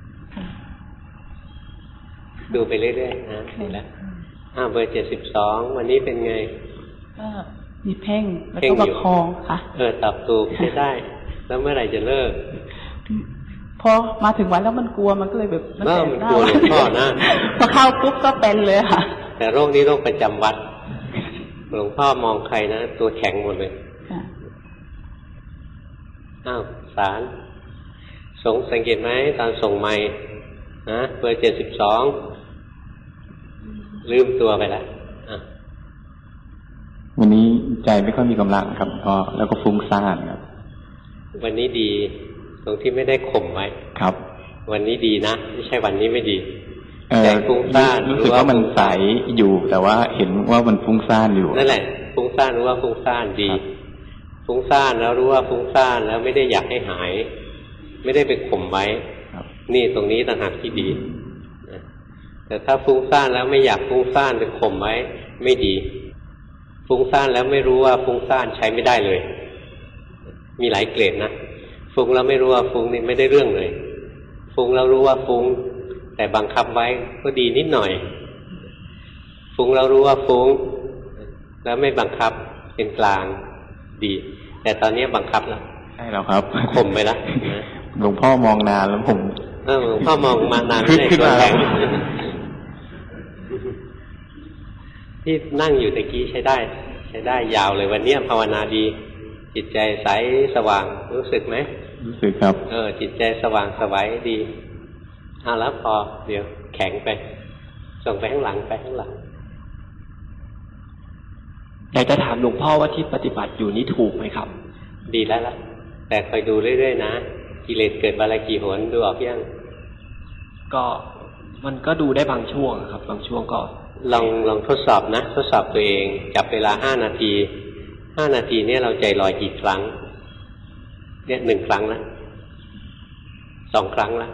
ดูไปเรื่อยๆนะดีแล้วเบอร์72วันนี้เป็นไงมีเพ่งแล้วก็ประคองค่ะตอบถูกใช้ได้แล้วเมื่อไหร่จะเลิกพอมาถึงวันแล้วมันกลัวมันก็เลยแบบมันกลัวหลวงพ่อนะพอเข้าปุ๊บก็เป็นเลยค่ะแต่โรคนี้โรคประจำวัดหลวงพ่อมองใครนะตัวแข็งหมดเลยสารสังเกตไหมตอนส่งไมค์นะเบอร์72ลืมตัวไปแล้ววันนี้ใจไม่ค่อยมีกำลังครับพ่อแล้วก็ฟุ้งซ่านครับวันนี้ดีตรงที่ไม่ได้ข่มไว้ครับวันนี้ดีนะไม่ใช่วันนี้ไม่ดีใจฟุ้งซ่านรู้สึกว่ามันใสอยู่แต่ว่าเห็นว่ามันฟุ้งซ่านอยู่นั่นแหละฟุ้งซ่านรู้ว่าฟุ้งซ่านดีฟุ้งซ่านแล้วรู้ว่าฟุ้งซ่านแล้วไม่ได้อยากให้หายไม่ได้ไปข่มไว้นี่ตรงนี้ต่างหากที่ดีแต่ถ้าฟุ้งซ่านแล้วไม่อยากฟุ้งซ่านไปข่มไว้ไม่ดีฟุ้งซ่านแล้วไม่รู้ว่าฟุ้งซ่านใช้ไม่ได้เลยมีหลายเกรดนะฟุ้งแล้วไม่รู้ว่าฟุ้งนี่ไม่ได้เรื่องเลยฟุ้งแล้วรู้ว่าฟุ้งแต่บังคับไว้ก็ดีนิดหน่อยฟุ้งแล้วรู้ว่าฟุ้งแล้วไม่บังคับเป็นกลางดีแต่ตอนนี้บังคับแล้วใช่แล้วครับข่มไปแล้วหลวงพ่อมองนานแล้วผมหลวงพ่อมองมานานไม่ได้ตัวแข็งที่นั่งอยู่ตะกี้ใช้ได้ยาวเลยวันนี้ภาวนาดีจิตใจใสสว่างรู้สึกไหมรู้สึกครับจิตใจสว่างสวัยดีแล้วพอเดี๋ยวแข็งไปส่งไปข้างหลังอยากจะถามหลวงพ่อว่าที่ปฏิบัติอยู่นี้ถูกไหมครับดีแล้วล่ะแต่คอยดูเรื่อยๆนะกิเลสเกิดวันละกี่หนดูออกยังก็มันก็ดูได้บางช่วงครับบางช่วงก็ลองทดสอบนะทดสอบตัวเองจับเวลา5 นาที5 นาทีเนี่ยเราใจลอยกี่ครั้งเนี่ย1 ครั้งละ2 ครั้งละ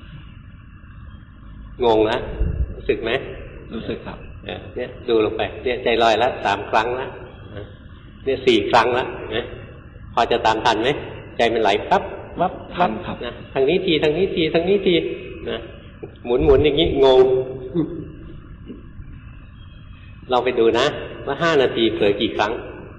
งงนะรู้สึกไหมรู้สึกครับเนี่ยดูลงไปเนี่ยใจลอยละ3 ครั้งละเนี่ย4 ครั้งละนะพอจะตามทันไหมใจมันไหลปั๊บวับวับนะทางนี้ทีทางนี้ทีทางนี้ทีนะหมุนอย่างนี้งงเราไปดูนะว่า5 นาทีเผลอกี่ครั้ง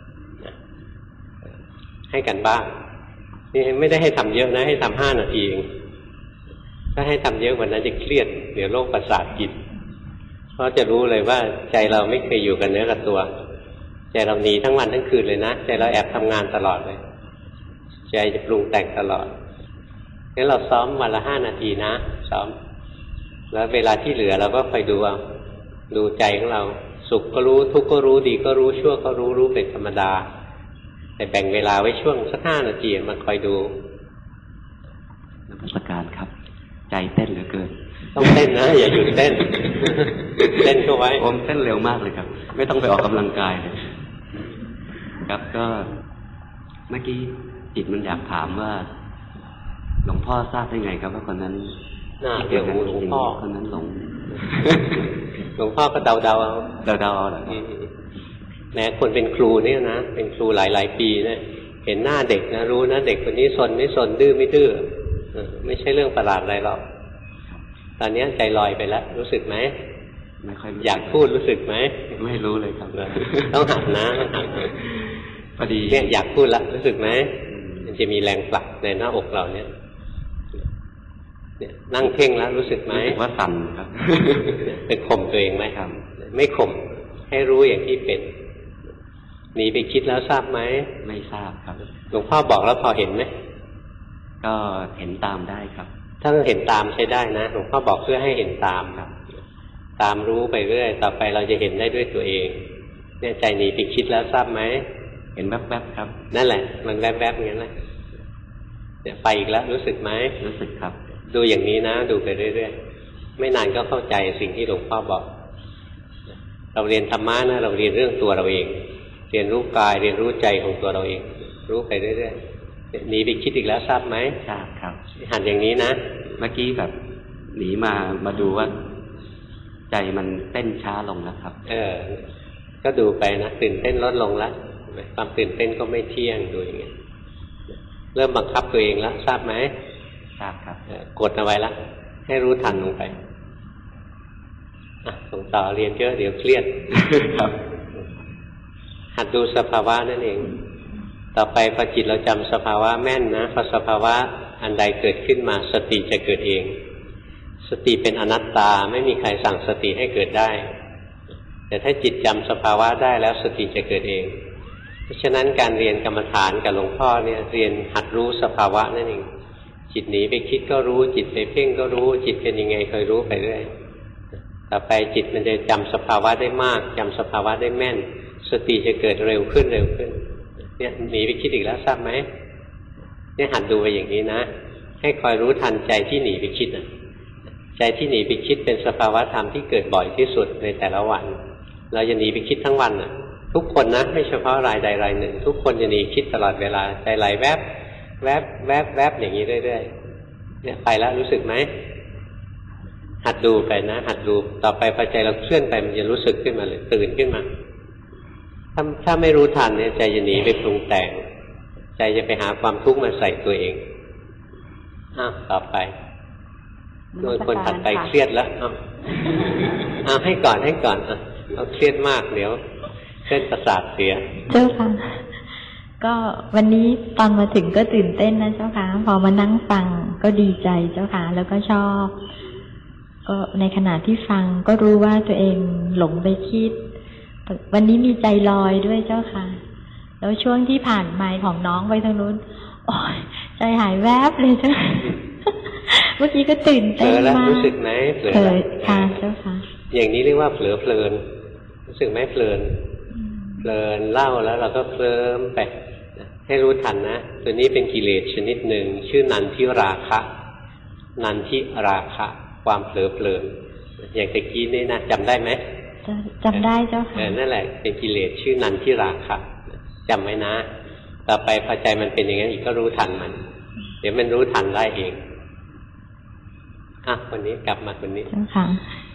ให้กันบ้างนี่ไม่ได้ให้ทำเยอะนะให้ทำ5 นาทีเองถ้าให้ทำเยอะวันนั้นจะเครียดเดี๋ยวโรคประสาทกินเพราะจะรู้เลยว่าใจเราไม่เคยอยู่กับเนื้อกับตัวใจเราหนีทั้งวันทั้งคืนเลยนะใจเราแอบทำงานตลอดเลยใจจะปรุงแต่งตลอดงั้นเราซ้อมวันละ5 นาทีนะซ้อมแล้วเวลาที่เหลือเราก็คอยดูเอาดูใจของเราสุขก็รู้ทุกข์ก็รู้ดีก็รู้ชั่วก็รู้เป็นธรรมดาแต่แบ่งเวลาไว้ช่วงสัก5 นาทีมาคอยดูนมัสการครับใจเต้นเหลือเกินต้องเต้นนะอย่าหยุดเต้นเต้นเข้าไว้ผมเต้นเร็วมากเลยครับไม่ต้องไปออกกำลังกายเลยครับก็เมื่อกี้จิตมันอยากถามว่าหลวงพ่อทราบได้ไงครับว่าคนนั้นเกี่ยวกับหลวงพ่อคนนั้นหลงหลวงพ่อก็เดาเอาเหรอแม้คนเป็นครูเนี่ยนะเป็นครูหลายปีเนี่ยเห็นหน้าเด็กนะรู้นะเด็กคนนี้ซนไม่ซนดื้อไม่ดื้อไม่ใช่เรื่องประหลาดอะไรหรอกตอนนี้ใจลอยไปแล้วรู้สึกไหมไม่ค่อยอยากพูดรู้สึกไหมไม่รู้เลยครับต้องหัดนะพอดีเนี่ยอยากพูดละรู้สึกไหมมันจะมีแรงผลักในหน้าอกเราเนี่ยนั่งเพ่งแล้วรู้สึกไหมว่าสั่นครับเป็นข่มตัวเองไหมครับไม่ข่มให้รู้อย่างที่เป็นหนีไปคิดแล้วทราบไหมไม่ทราบครับหลวงพ่อบอกแล้วพอเห็นไหมก็เห็นตามได้ครับถ้าเห็นตามใช้ได้นะหลวงพ่อบอกเพื่อให้เห็นตามครับตามรู้ไปเรื่อยต่อไปเราจะเห็นได้ด้วยตัวเองเนี่ยใจหนีไปคิดแล้วทราบไหมเห็นแวบๆครับนั่นแหละมันแวบๆอย่างนั้นแหละเนี่ยไปอีกแล้วรู้สึกไหมรู้สึกครับดูอย่างนี้นะดูไปเรื่อยๆไม่นานก็เข้าใจสิ่งที่หลวงพ่อบอกเราเรียนธรรมะนะเราเรียนเรื่องตัวเราเองเรียนรู้กายเรียนรู้ใจของตัวเราเองรู้ไปเรื่อยๆหนีไปคิดอีกแล้วทราบไหมทราบครับหันอย่างนี้นะเมื่อกี้แบบหนีมาดูว่าใจมันเต้นช้าลงแล้วครับก็ดูไปนะตื่นเต้นลดลงแล้วความตื่นเต้นก็ไม่เที่ยงดูอย่างเงี้ยเริ่มบังคับตัวเองแล้วทราบไหมทราบครับกดเอาไว้ละให้รู้ทันลงไปส่งต่อเรียนเยอะเดี๋ยวเครียดครับหัดดูสภาวะนั่นเองต่อไปพอจิตเราจำสภาวะแม่นนะพอสภาวะอันใดเกิดขึ้นมาสติจะเกิดเองสติเป็นอนัตตาไม่มีใครสั่งสติให้เกิดได้แต่ถ้าจิตจำสภาวะได้แล้วสติจะเกิดเองเพราะฉะนั้นการเรียนกรรมฐานกับหลวงพ่อเนี่ยเรียนหัดรู้สภาวะนั่นเองจิตหนีไปคิดก็รู้จิตไปเพ่งก็รู้จิตเป็นยังไงคอยรู้ไปเรื่อยต่อไปจิตมันจะจำสภาวะได้มากจำสภาวะได้แม่นสติจะเกิดเร็วขึ้นเนี่ยหนีไปคิดอีกแล้วทราบไหมเนี่ยหัดดูไปอย่างนี้นะให้คอยรู้ทันใจที่หนีไปคิดใจที่หนีไปคิดเป็นสภาวะธรรมที่เกิดบ่อยที่สุดในแต่ละวันเราจะหนีไปคิดทั้งวันทุกคนนะไม่เฉพาะรายใดรายหนึ่งทุกคนจะหนีคิดตลอดเวลาใจไหลแวบแวบแวบแวบอย่างนี้เรื่อยๆเนี่ยไปแล้วรู้สึกไหมหัดดูไปนะหัดดูต่อไปพอใจเราเคลื่อนไปมันจะรู้สึกขึ้นมาเลยตื่นขึ้นมาถ้าไม่รู้ทันเนี่ยใจจะหนีไปปรุงแต่งใจจะไปหาความทุกข์มาใส่ตัวเองต่อไปโดยคนถัดไปเครียดแล้วให้ก่อนเราเครียดมากเดี๋ยวเส้นประสาทเสียเจ้าค่ะก็วันนี้ตอนมาถึงก็ตื่นเต้นนะเจ้าค่ะพอมานั่งฟังก็ดีใจเจ้าค่ะแล้วก็ชอบก็ในขณะที่ฟังก็รู้ว่าตัวเองหลงไปคิดวันนี้มีใจลอยด้วยเจ้าค่ะแล้วช่วงที่ผ่านไมค์ของน้องไปทางนู้นโอ้ยใจหายแวบเลยเจ้าเมื่อกี้ก็ตื่นเต้นมากรู้สึกไหมเผลอค่ะเจ้าค่ะอย่างนี้เรียกว่าเผลอเพลินรู้สึกไหมเพลินลินเล่าแล้วเราก็เคลิ้มไปให้รู้ทันนะตัวนี้เป็นกิเลสชนิดหนึ่งชื่อนันทิราคะนันทิราคะความเผลอเพลินอย่างตะกี้นี่นะจำได้ไหมจำได้เจ้าค่ะนั่นแหละเป็นกิเลสชื่อนันทิราคะจำไว้นะต่อไปพอใจมันเป็นอย่างนั้นอีกก็รู้ทันมันเดี๋ยวมันรู้ทันได้เองคนนี้กลับมาคนนี้เจ้าค่ะ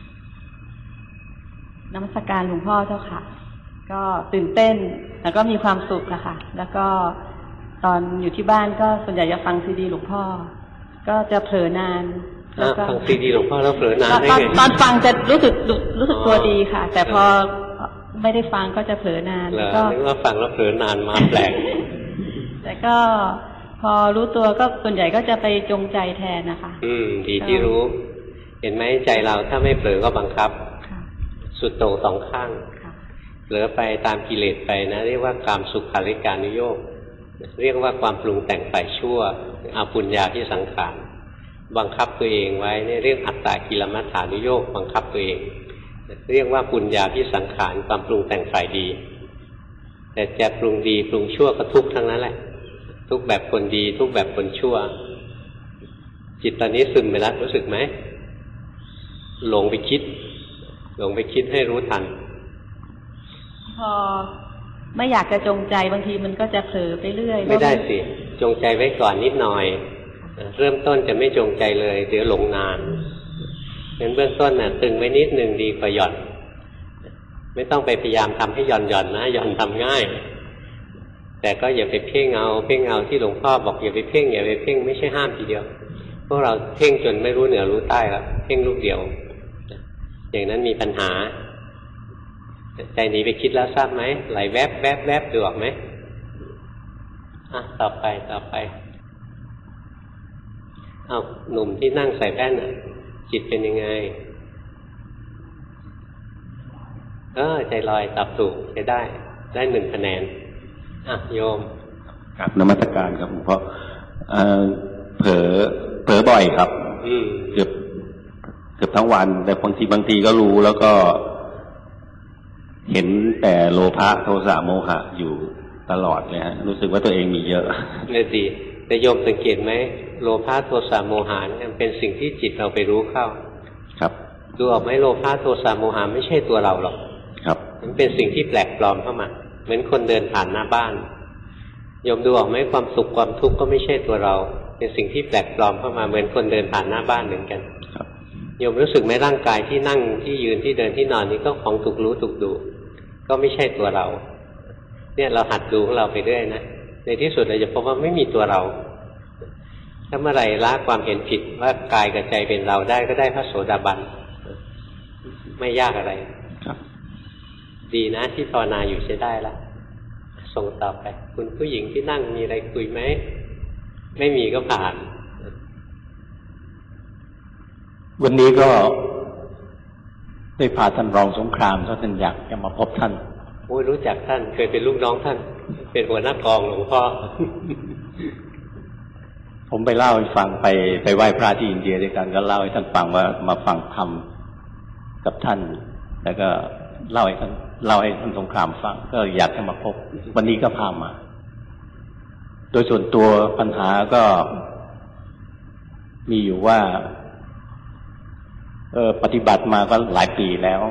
นมัสการหลวงพ่อเจ้าค่ะก็ตื่นเต้นแล้วก็มีความสุขนะคะแล้วก็ตอนอยู่ที่บ้านก็ส่วนใหญ่จะฟังซีดีหลวงพ่อก็จะเผลอนานแล้วก็ฟังซีดีหลวงพ่อแล้วเผลอนานได้ไงตอนฟังจะรู้สึกตัวดีค่ะแต่พอไม่ได้ฟังก็จะเผลอนานก็นึกว่าฟังแล้วเผลอนานมาแปลกแต่ก็พอรู้ตัวก็ส่วนใหญ่ก็จะไปจงใจแทนนะคะดีที่รู้เห็นไหมใจเราถ้าไม่เผลอก็บังคับสุดโต่งสองข้างเผลอไปตามกิเลสไปนะเรียกว่ากามสุขาริการุโยคเรียกว่าความปรุงแต่งฝ่ายชั่วอปุญญาที่สังขารบังคับตัวเองไว้นี่เรียกอัตตากิลมัฏฐานุโยคบังคับตัวเองเรียกว่าปุญญาที่สังขารความปรุงแต่งฝ่ายดีแต่จะปรุงดีปรุงชั่วก็ทุกข์ทั้งนั้นแหละทุกแบบคนดีทุกแบบคนชั่วจิตตอนนี้ซึมไปแล้วรู้สึกไหมหลงไปคิดให้รู้ทันพอไม่อยากจะจงใจบางทีมันก็จะเผลอไปเรื่อยไม่ได้สิจงใจไว้ก่อนนิดหน่อยเริ่มต้นจะไม่จงใจเลยเดี๋ยวหลงนานงั้นเบื้องต้นน่ะตึงไว้นิดนึงดีกว่าหย่อนไม่ต้องไปพยายามทำให้หย่อนนะหย่อนทำง่ายแต่ก็อย่าไปเพ่งเอาที่หลวงพ่อบอกอย่าไปเพ่งไม่ใช่ห้ามทีเดียวพวกเราเพ่งจนไม่รู้เหนือรู้ใต้แล้วเพ่งลูกเดียวอย่างนั้นมีปัญหาใจหนีไปคิดแล้วทราบไหมไหลแวบดูออกไหมต่อไปหนุ่มที่นั่งใส่แว่นจิตเป็นยังไงใจลอยตอบถูกใช้ได้1 คะแนนโยมครับนมัสการครับหลวงพ่อเผลอบ่อยครับเกือบทั้งวันแต่บางทีก็รู้แล้วก็เห็นแต่โลภะโทสะโมหะอยู่ตลอดเลยฮะรู้สึกว่าตัวเองมีเยอะเนี่ยสิแต่โยมสังเกตไหมโลภะโทสะโมหะมันเป็นสิ่งที่จิตเราไปรู้เข้าครับดูออกไหมโลภะโทสะโมหะไม่ใช่ตัวเราหรอกครับมันเป็นสิ่งที่แปลกปลอมเข้ามาเหมือนคนเดินผ่านหน้าบ้านโยมดูออกไหมความสุขความทุกข์ก็ไม่ใช่ตัวเราเป็นสิ่งที่แปลกปลอมเข้ามาเหมือนคนเดินผ่านหน้าบ้านเหมือนกันโยมรู้สึกไหมร่างกายที่นั่งที่ยืนที่เดินที่นอนนี้ก็ของถูกรู้ถูกดูก็ไม่ใช่ตัวเราเนี่ยเราหัดดูของเราไปเรื่อยนะในที่สุดเราจะพบว่าไม่มีตัวเราถ้าเมื่อไหร่ละความเห็นผิดว่ากายกับใจเป็นเราได้ก็ได้พระโสดาบันไม่ยากอะไรดีนะที่ภาวนาอยู่ใช้ได้แล้วส่งต่อไปคุณผู้หญิงที่นั่งมีอะไรคุยไหมไม่มีก็ผ่านวันนี้ก็ได้พาท่านรองสงครามท่านอยากจะมาพบท่านโอ้ยรู้จักท่านเคยเป็นลูกน้องท่านเป็นหัวหน้ากองหลวงพ่อผมไปเล่าให้ฟังไปไหว้พระที่อินเดียด้วยกันก็เล่าให้ท่านฟังว่ามาฟังธรรมกับท่านแล้วก็เล่าให้ท่านสงครามฟังก็อยากจะมาพบวันนี้ก็พามาโดยส่วนตัวปัญหาก็มีอยู่ว่าปฏิบัติมาก็หลายปีแล้ว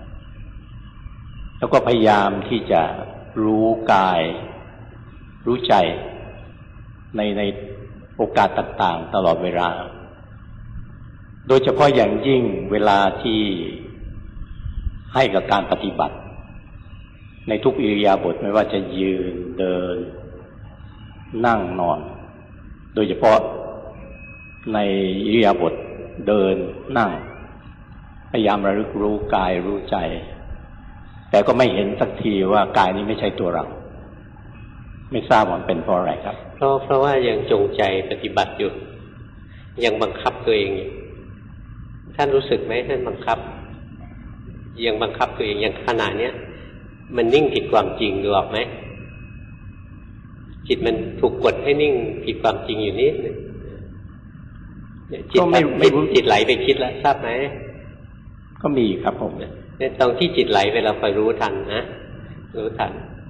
ก็พยายามที่จะรู้กายรู้ใจในโอกาสต่างๆตลอดเวลาโดยเฉพาะอย่างยิ่งเวลาที่ให้กับการปฏิบัติในทุกอิริยาบถไม่ว่าจะยืนเดินนั่งนอนโดยเฉพาะในอิริยาบถเดินนั่งพยายามระลึกรู้กายรู้ใจแต่ก็ไม่เห็นสักทีว่ากายนี้ไม่ใช่ตัวเราไม่ทราบว่าเป็นเพราะอะไรครับเพราะว่ายังจงใจปฏิบัติอยู่ยังบังคับตัวเองอยู่ท่านรู้สึกไหมท่านบังคับยังบังคับตัวเองอย่างขณะเนี้ยมันนิ่งผิดความจริงดูออกไหมจิตมันถูกกดให้นิ่งผิดความจริงอยู่นิดนึงจิตไหลไปคิดแล้วทราบไหมก็มีครับผมเนี่ยตรงที่จิตไหลไปเราคอยรู้ทันนะรู้ทัน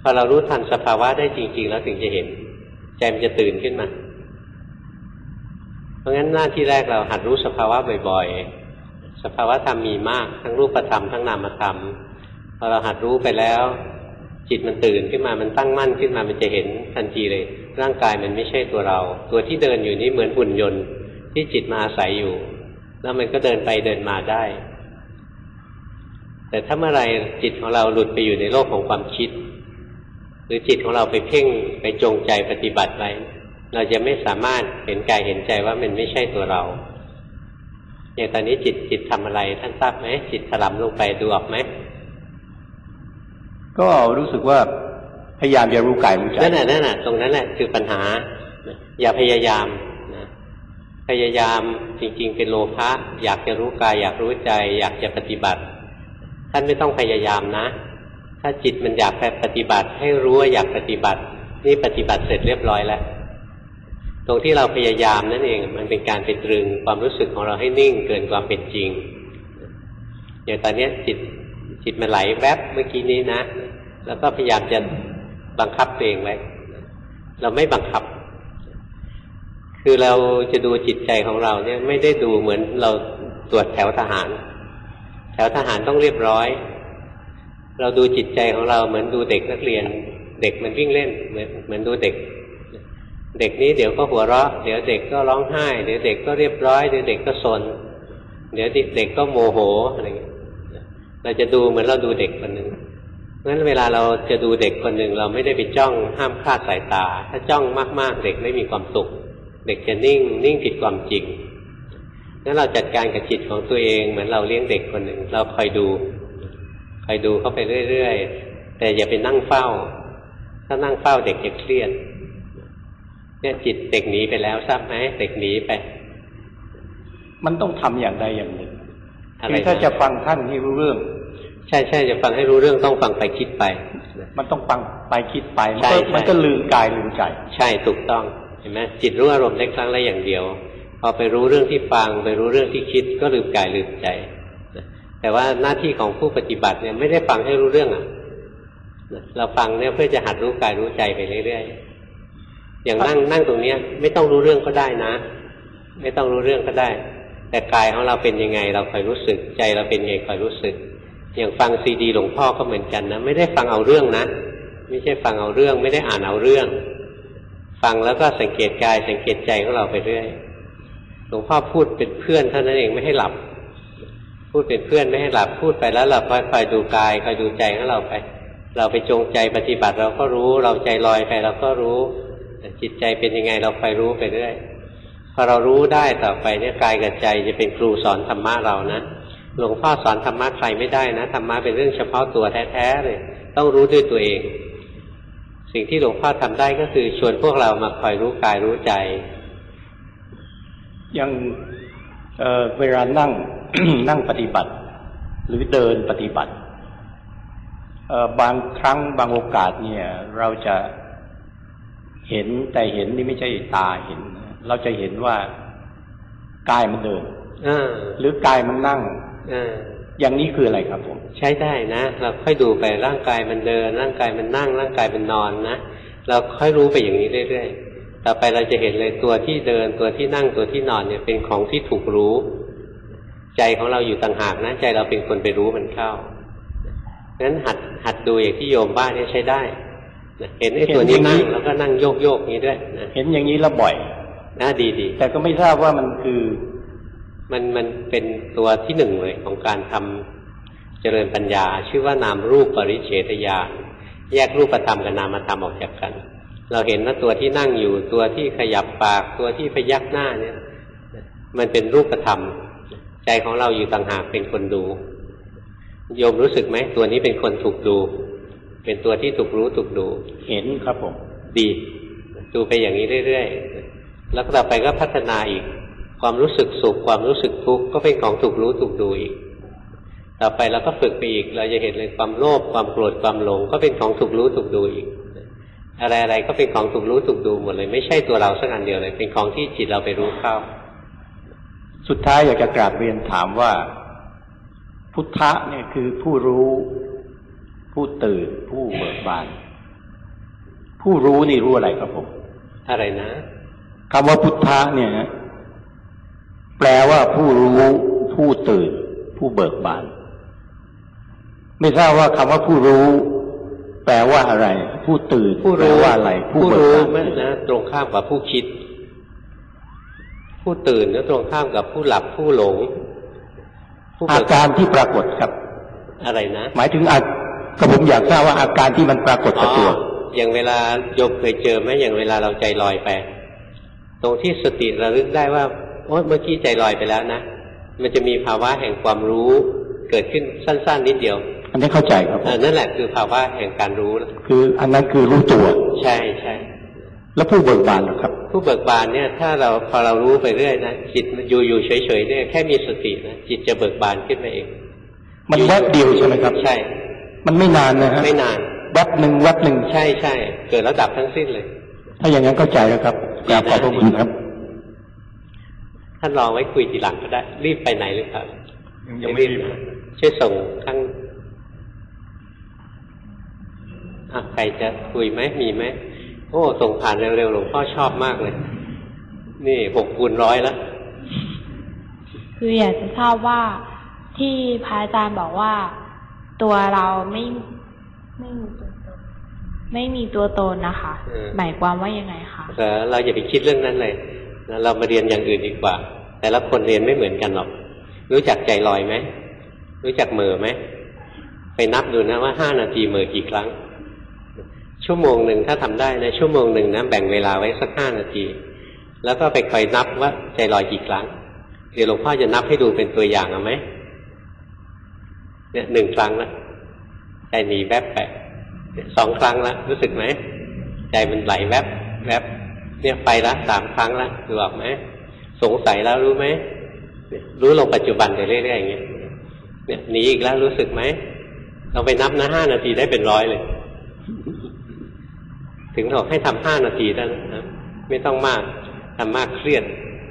อเรารู้ทันสภาวะได้จริงๆแล้วถึงจะเห็นใจมันจะตื่นขึ้นมาเพราะงั้นหน้าที่แรกเราหัดรู้สภาวะบ่อยๆสภาวะธรรมมีมากทั้งรูปธรรมทั้งนามธรรมพอเราหัดรู้ไปแล้วจิตมันตื่นขึ้นมามันตั้งมั่นขึ้นมามันจะเห็นทันทีเลยร่างกายมันไม่ใช่ตัวเราตัวที่เดินอยู่นี้เหมือนหุ่นยนต์ที่จิตมาอาศัยอยู่แล้วมันก็เดินไปเดินมาได้แต่ถ้าเมื่อไรจิตของเราหลุดไปอยู่ในโลกของความคิดหรือจิตของเราไปเพ่งไปจงใจปฏิบัติไว้เราจะไม่สามารถเห็นกายเห็นใจว่ามันไม่ใช่ตัวเราอย่างตอนนี้จิตทำอะไรท่านทราบไหมจิตถลำลงไปดูออกไหมก็รู้สึกว่าพยายามจะรู้กายรู้ใจนั่นแหละตรงนั้นแหละคือปัญหาอย่าพยายามนะพยายามจริงๆเป็นโลภะอยากจะรู้กายอยากรู้ใจอยากจะปฏิบัติท่านไม่ต้องพยายามนะถ้าจิตมันอยากปฏิบัติให้รู้ว่าอยากปฏิบัตินี่ปฏิบัติเสร็จเรียบร้อยแล้วตรงที่เราพยายามนั่นเองมันเป็นการไปตรึงความรู้สึกของเราให้นิ่งเกินความเป็นจริงอย่างตอนนี้จิตมันไหลแวบเมื่อกี้นี้นะแล้วก็พยายามจะบังคับตัวเองไว้เราไม่บังคับคือเราจะดูจิตใจของเราเนี่ยไม่ได้ดูเหมือนเราตรวจแถวทหารแถวทหารต้องเรียบร้อยเราดูจิตใจของเราเหมือนดูเด็กนักเรียนเด็กมันวิ่งเล่นเหมือนดูเด็กนี้เดี๋ยวก็หัวเราะเดี๋ยวเด็กก็ร้องไห้เดี๋ยวเด็กก็เรียบร้อยเดี๋ยวเด็กก็ซนเดี๋ยวเด็กก็โมโหอะไรอย่างเงี้ยเราจะดูเหมือนเราดูเด็กคนหนึ่งงั้นเวลาเราจะดูเด็กคนหนึ่งเราไม่ได้ไปจ้องห้ามคลาดสายตาถ้าจ้องมากๆเด็กไม่มีความสุขเด็กจะนิ่งผิดความจริงงั้นเราจัดการกับจิตของตัวเองเหมือนเราเลี้ยงเด็กคนหนึ่งเราคอยดูเข้าไปเรื่อยๆแต่อย่าไปนั่งเฝ้าถ้านั่งเฝ้าเด็กจะเครียดเนี่ยจิตเด็กหนีไปแล้วทราบไหมเด็กหนีไปมันต้องทำอย่างใดอย่างหนึ่งคือถ้าจะฟังท่านให้รู้เรื่องใช่จะฟังให้รู้เรื่องต้องฟังไปคิดไปมันต้องฟังไปคิดไปมันก็ลืมกายลืมใจใช่ถูกต้องเห็นไหมจิตรู้อารมณ์ได้ครั้งละอย่างเดียวพอไปรู้เรื่องที่ฟังไปรู้เรื่องที่คิดก็ลืมกายลืมใจแต่ว่าหน้าที่ของผู้ปฏิบัติเนี่ยไม่ได้ฟังให้รู้เรื่องเราฟังเนี่ยเพื่อจะหัดรู้กายรู้ใจไปเรื่อยๆอย่างนั่งตรงนี้ไม่ต้องรู้เรื่องก็ได้นะไม่ต้องรู้เรื่องก็ได้แต่กายของเราเป็นยังไงเราคอยรู้สึกใจเราเป็นยังไงคอยรู้สึกอย่างฟังซีดีหลวงพ่อก็เหมือนกันนะไม่ได้ฟังเอาเรื่องนะไม่ใช่ฟังเอาเรื่องไม่ได้อ่านเอาเรื่องฟังแล้วก็สังเกตกายสังเกตใจของเราไปเรื่อยหลวงพ่อพูดเป็นเพื่อนเท่านั้นเองไม่ให้หลับพูดเป็นเพื่อนไม่ให้หลับพูดไปแล้วเราคอยดูกายคอยดูใจของเราไปเราไปจงใจปฏิบัติเราก็รู้เราใจลอยไปเราก็รู้จิตใจเป็นยังไงเราคอยรู้ไปเรื่อยพอเรารู้ได้ต่อไปเนี่ยกายกับใจจะเป็นครูสอนธรรมะเรานะหลวงพ่อสอนธรรมะใครไม่ได้นะธรรมะเป็นเรื่องเฉพาะตัวแท้ๆเลยต้องรู้ด้วยตัวเองสิ่งที่หลวงพ่อทำได้ก็คือชวนพวกเรามาคอยรู้กายรู้ใจอย่างเวลานั่ง นั่งปฏิบัติหรือเดินปฏิบัติบางครั้งบางโอกาสเนี่ยเราจะเห็นแต่เห็นนี่ไม่ใช่ตาเห็นเราจะเห็นว่ากายมันเดินหรือกายมันนั่งอย่างนี้คืออะไรครับผมใช้ได้นะเราค่อยดูไปร่างกายมันเดินร่างกายมันนั่งร่างกายมันนอนนะเราค่อยรู้ไปอย่างนี้เรื่อยๆต่อไปเราจะเห็นเลยตัวที่เดินตัวที่นั่งตัวที่นอนเนี่ยเป็นของที่ถูกรู้ใจของเราอยู่ต่างหากนะใจเราเป็นคนไปรู้มันเข้างั้นหัดดูอย่างที่โยมบ้านนี่ใช้ได้เห็นไอ้ตัวนี้นั่งแล้วก็นั่งโยกนี้ด้วยเห็นอย่างนี้แล้วบ่อยดีแต่ก็ไม่ทราบว่ามันคือมันเป็นตัวที่หนึ่งเลยของการทำเจริญปัญญาชื่อว่านามรูปปริเฉทญาณแยกรูปธรรมกับนามธรรมออกจากกันเราเห็นว่าตัวที่นั่งอยู่ตัวที่ขยับปากตัวที่พยักหน้าเนี่ยมันเป็นรูปธรรมใจของเราอยู่ต่างหากเป็นคนดูโยมรู้สึกไหมตัวนี้เป็นคนถูกดูเป็นตัวที่ถูกรู้ถูกดูเห็นครับผมดีดูไปอย่างนี้เรื่อยๆแล้วต่อไปก็พัฒนาอีกความรู้สึกสุขความรู้สึกทุกข์ก็เป็นของถูกรู้ถูกดูอีกต่อไปเราก็ฝึกไปอีกเราจะเห็นเลยความโลภความโกรธความหลงก็เป็นของถูกรู้ถูกดูอีกอะไรๆก็เป็นของถูกรู้ถูกดูหมดเลยไม่ใช่ตัวเราสักอันเดียวเลยเป็นของที่จิตเราไปรู้เข้าสุดท้ายอยากจะกราบเรียนถามว่าพุทธะเนี่ยคือผู้รู้ผู้ตื่นผู้เบิกบานผู้รู้นี่รู้อะไรครับผมอะไรนะคำว่าพุทธะเนี่ยแปลว่าผู้รู้ผู้ตื่นผู้เบิกบานไม่ทราบว่าคำว่าผู้รู้แปลว่าอะไรผู้ตื่นแปลว่าอะไรผู้รู้นะตรงข้ามกับผู้คิดผู้ตื่นแล้วตรงข้ามกับผู้หลับผู้หลงอาการที่ปรากฏครับอะไรนะหมายถึงก็ผมอยากทราบว่าอาการที่มันปรากฏกับตัวอย่างเวลาโยมเคยเจอไหมอย่างเวลาเราใจลอยไปตรงที่สติระลึกได้ว่าโอ๊ยเมื่อกี้ใจลอยไปแล้วนะมันจะมีภาวะแห่งความรู้เกิดขึ้นสั้นๆนิดเดียวอันนี้เข้าใจครับนั่นแหละคือภาวะแห่งการรู้คืออันนั้นคือรู้ตัวใช่ใช่แล้วผู้เบิกบานล่ะครับผู้เบิกบานเนี่ยถ้าเราพอเรารู้ไปเรื่อยนะจิตอยู่เฉยๆเนี่ยแค่มีสตินะจิตจะเบิกบานขึ้นมาเองมันแวบเดียวใช่ไหมครับใช่มันไม่นานนะฮะไม่นานแวบหนึ่งใช่ใช่เกิดระดับทั้งสิ้นเลยถ้าอย่างนั้นเข้าใจแล้วครับกราบขอบพระคุณครับท่านรอไว้คุยทีหลังก็ได้รีบไปไหนหรือเปล่ายังไม่รีบช่วยส่งข้างใครจะคุยไหมมีไหมโอ้ส่งผ่านเร็วๆหลวงพ่อชอบมากเลยนี่6x100แล้วคืออยากจะทราบว่าที่พระอาจารย์บอกว่าตัวเราไม่มีตัวตนนะคะหมายความว่ายังไงคะเราอย่าไปคิดเรื่องนั้นเลยเรามาเรียนอย่างอื่นดีกว่าแต่ละคนเรียนไม่เหมือนกันหรอกรู้จักใจลอยไหมรู้จักเหม่อไหมไปนับดูนะว่า5 นาทีเหม่อกี่ครั้งชั่วโมงหนึ่งถ้าทำได้นะชั่วโมงหนึ่งนะแบ่งเวลาไว้สัก5 นาทีแล้วก็ไปคอยนับว่าใจลอยกี่ครั้งเดี๋ยวหลวงพ่อจะนับให้ดูเป็นตัวอย่างเอาไหมเนี่ย1 ครั้งละใจหนีแวบไป2 ครั้งละรู้สึกไหมใจมันไหลแวบเนี่ยไปละ3 ครั้งละดูออกไหมสงสัยแล้วรู้ไหมรู้ลงปัจจุบันไปเรื่อยๆอย่างเงี้ยเนี่ยหนีอีกแล้วรู้สึกไหมเราไปนับนะ5 นาทีได้เป็น100เลยถึงบอกให้ทำ5 นาทีได้นะไม่ต้องมากทำมากเครียด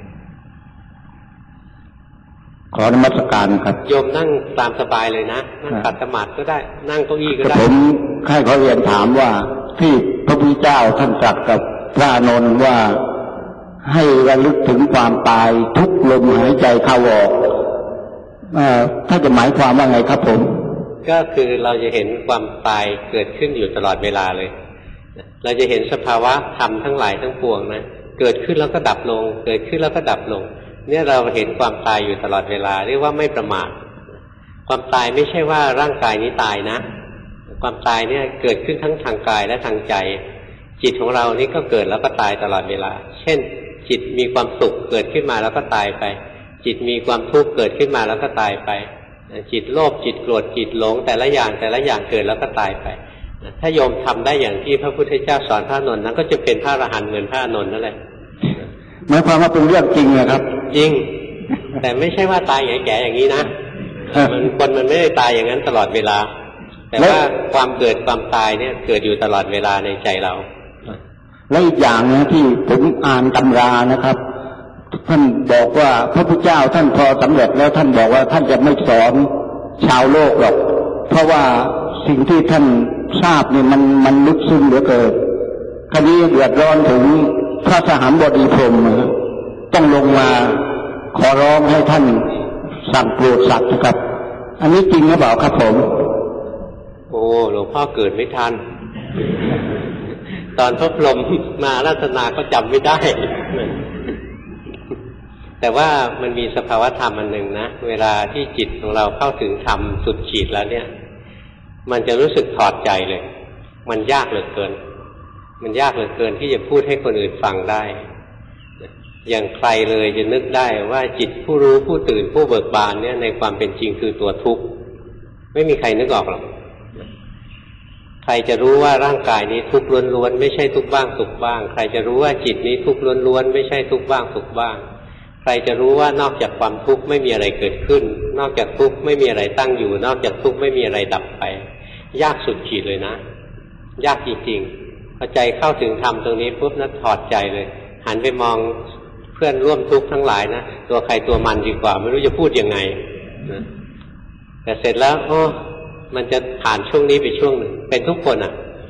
ขอนมัสการครับโยมนั่งตามสบายเลยนะนั่งขัดสมาธิก็ได้นั่งเก้าอี้ก็ได้ผมใครขอเรียนถามว่าที่พระพุทธเจ้าท่านตรัสกับพระอานนท์ว่าให้ระลึกถึงความตายทุกลมหายใจเข้าออกถ้าจะหมายความว่าไงครับผมก็คือเราจะเห็นความตายเกิดขึ้นอยู่ตลอดเวลาเลยเราจะเห็นสภาวะธรรมทั้งหลายทั้งปวงนะเกิดขึ้นแล้วก็ดับลงเกิดขึ้นแล้วก็ดับลงเนี่ยเราเห็นความตายอยู่ตลอดเวลาเรียกว่าไม่ประมาทความตายไม่ใช่ว่าร่างกายนี้ตายนะความตายเนี่ยเกิดขึ้นทั้งทางกายและทางใจจิตของเรานี่ก็เกิดแล้วก็ตายตลอดเวลาเช่นจิตมีความสุขเกิดขึ้นมาแล้วก็ตายไปจิตมีความทุกข์เกิดขึ้นมาแล้วก็ตายไปจิตโลภจิตโกรธจิตหลงแต่ละอย่างเกิดแล้วก็ตายไปถ้าโยมทำได้อย่างที่พระพุทธเจ้าสอนพระอานนท์นั้นก็จะเป็นพระอรหันต์เหมือนพระอานนท์นั่นแหละหมายความว่าเป็นเรื่องจริงเหรอครับจริงแต่ไม่ใช่ว่าตายแก่ๆอย่างนี้นะคนมันไม่ได้ตายอย่างนั้นตลอดเวลาแต่ว่าความเกิดความตายเนี่ยเกิดอยู่ตลอดเวลาในใจเราและอีกอย่างนะที่ผมอ่านตำรานะครับท่านบอกว่าพระพุทธเจ้าท่านพอสำเร็จแล้วท่านบอกว่าท่านจะไม่สอนชาวโลกหรอกเพราะว่าสิ่งที่ท่านทราบนี่มันลึกซึ้งเหลือเกินคราวนี้เดือดร้อนถึงพระสหบดีพรหมต้องลงมาขอร้องให้ท่านสั่งโปรดสัตว์นะครับอันนี้จริงหรือเปล่าครับผมโอ้หลวงพ่อเกิดไม่ทันตอนพระพรหมมาอาราธนาก็จำไม่ได้แต่ว่ามันมีสภาวธรรมอันหนึ่งนะเวลาที่จิตของเราเข้าถึงธรรมสุดขีดแล้วเนี่ยมันจะรู้สึกถอดใจเลยมันยากเหลือเกินที่จะพูดให้คนอื่นฟังได้อย่างใครเลยจะนึกได้ว่าจิตผู้รู้ผู้ตื่นผู้เบิกบานเนี่ยในความเป็นจริงคือตัวทุกข์ไม่มีใครนึกออกหรอกใครจะรู้ว่าร่างกายนี้ทุกข์ล้วนๆไม่ใช่ทุกข์บ้างสุขบ้างใครจะรู้ว่าจิตนี้ทุกข์ล้วนๆไม่ใช่ทุกข์บ้างสุขบ้างใครจะรู้ว่านอกจากความทุกข์ไม่มีอะไรเกิดขึ้นนอกจากทุกข์ไม่มีอะไรตั้งอยู่นอกจากทุกข์ไม่มีอะไรดับไปยากสุดขีดเลยนะยากจริงๆพอใจเข้าถึงธรรมตรงนี้ปุ๊บนั้นถอดใจเลยหันไปมองเพื่อนร่วมทุกข์ทั้งหลายนะตัวใครตัวมันดีกว่าไม่รู้จะพูดยังไงนะแต่เสร็จแล้วมันจะผ่านช่วงนี้ไปช่วงหนึ่งเป็นทุกคน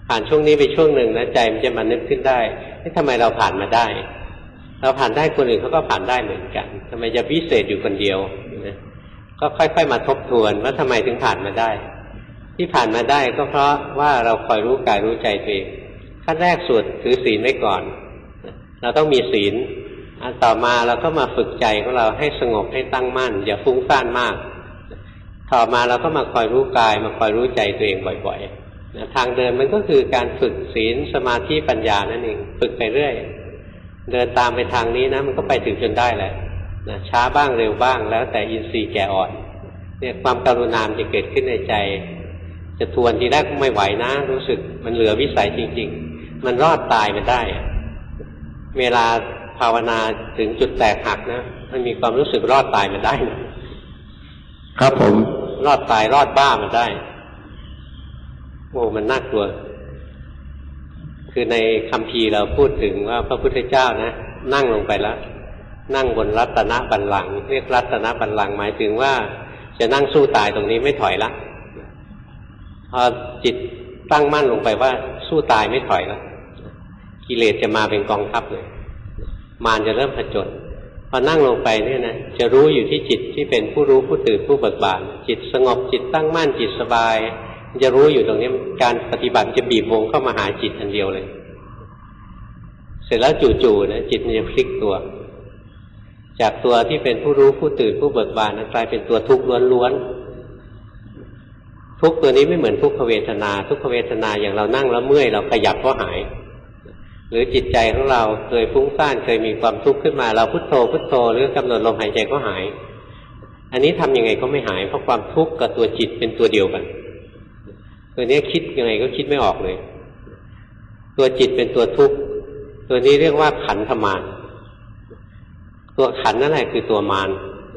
ผ่านช่วงนี้ไปช่วงหนึ่งนะใจมันจะมานึกขึ้นได้ทำไมเราผ่านมาได้เราผ่านได้คนอื่นเขาก็ผ่านได้เหมือนกันทำไมจะพิเศษอยู่คนเดียวนะก็ค่อยๆมาทบทวนว่าทำไมถึงผ่านมาได้ที่ผ่านมาได้ก็เพราะว่าเราคอยรู้กายรู้ใจตัวเองขั้นแรกสุดถือศีลไว้ก่อนเราต้องมีศีลอันต่อมาเราก็มาฝึกใจของเราให้สงบให้ตั้งมั่นอย่าฟุ้งซ่านมากต่อมาเราก็มาคอยรู้กายมาคอยรู้ใจตัวเองบ่อยๆทางเดินมันก็คือการฝึกศีลสมาธิปัญญานั่นเองฝึกไปเรื่อยเดินตามไปทางนี้นะมันก็ไปถึงจนได้แหละนะช้าบ้างเร็วบ้างแล้วแต่อินทรีย์แก่อ่อนเนี่ยความกรุณาจะเกิดขึ้นในใจจะทวนทีแรกไม่ไหวนะรู้สึกมันเหลือวิสัยจริงๆมันรอดตายมันได้เวลาภาวนาถึงจุดแตกหักนะมันมีความรู้สึกรอดตายมันได้นะครับผมรอดตายรอดบ้ามันได้โอ้มันน่ากลัวคือในคัมภีร์เราพูดถึงว่าพระพุทธเจ้านะนั่งลงไปแล้วนั่งบนรัตนบัลลังก์เรียกรัตนบัลลังก์หมายถึงว่าจะนั่งสู้ตายตรงนี้ไม่ถอยละพอจิตตั้งมั่นลงไปว่าสู้ตายไม่ถอยละกิเลสจะมาเป็นกองทัพเลยมารจะเริ่มผจญพอนั่งลงไปเนี่ยนะจะรู้อยู่ที่จิตที่เป็นผู้รู้ผู้ตื่นผู้เบิกบานจิตสงบจิตตั้งมั่นจิตสบายจะรู้อยู่ตรงนี้การปฏิบัติจะบีบวงเข้ามาหาจิตอันเดียวเลยเสร็จแล้วจู่ๆนะจิตมันจะพลิกตัวจากตัวที่เป็นผู้รู้ผู้ตื่นผู้เบิกบานกลายเป็นตัวทุกข์ล้วนๆทุกข์ตัวนี้ไม่เหมือนทุกขเวทนาทุกขเวทนาอย่างเรานั่งแล้วเมื่อยเราขยับก็หายหรือจิตใจของเราเคยฟุ้งซ่านเคยมีความทุกข์ขึ้นมาเราพุทโธพุทโธหรือกำหนดลมหายใจก็หายอันนี้ทำยังไงก็ไม่หายเพราะความทุกข์กับตัวจิตเป็นตัวเดียวกันตัวนี้คิดยังไงก็คิดไม่ออกเลยตัวจิตเป็นตัวทุกข์ตัวนี้เรียกว่าขันธมารตัวขันนั่นแหละคือตัวมาร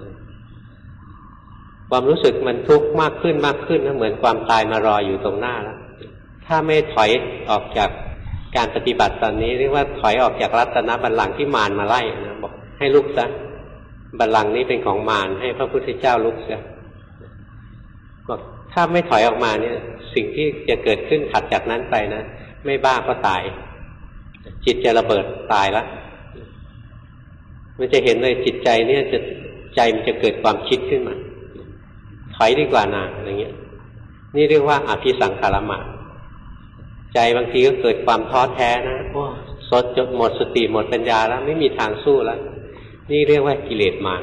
ความรู้สึกมันทุกข์มากขึ้นมากขึ้นนะเหมือนความตายมารออยู่ตรงหน้าแล้วถ้าไม่ถอยออกจากการปฏิบัติตอนนี้เรียกว่าถอยออกจากรัตนบัลลังก์ที่มารมาไล่นะบอกให้ลุกซะบัลลังก์นี้เป็นของมารให้พระพุทธเจ้าลุกซะบอกถ้าไม่ถอยออกมาเนี่ยสิ่งที่จะเกิดขึ้นถัดจากนั้นไปนะไม่บ้าก็ตายจิตจะระเบิดตายละมันจะเห็นเลยจิตใจเนี่ยใจมันจะเกิดความคิดขึ้นมาถอยดีกว่านะอะไรเงี้ยนี่เรียกว่าอภิสังขารมะใจบางทีก็เกิดความท้อแท้นะโอ้สดจนหมดสติหมดปัญญาแล้วไม่มีทางสู้แล้วนี่เรียกว่ากิเลสมาร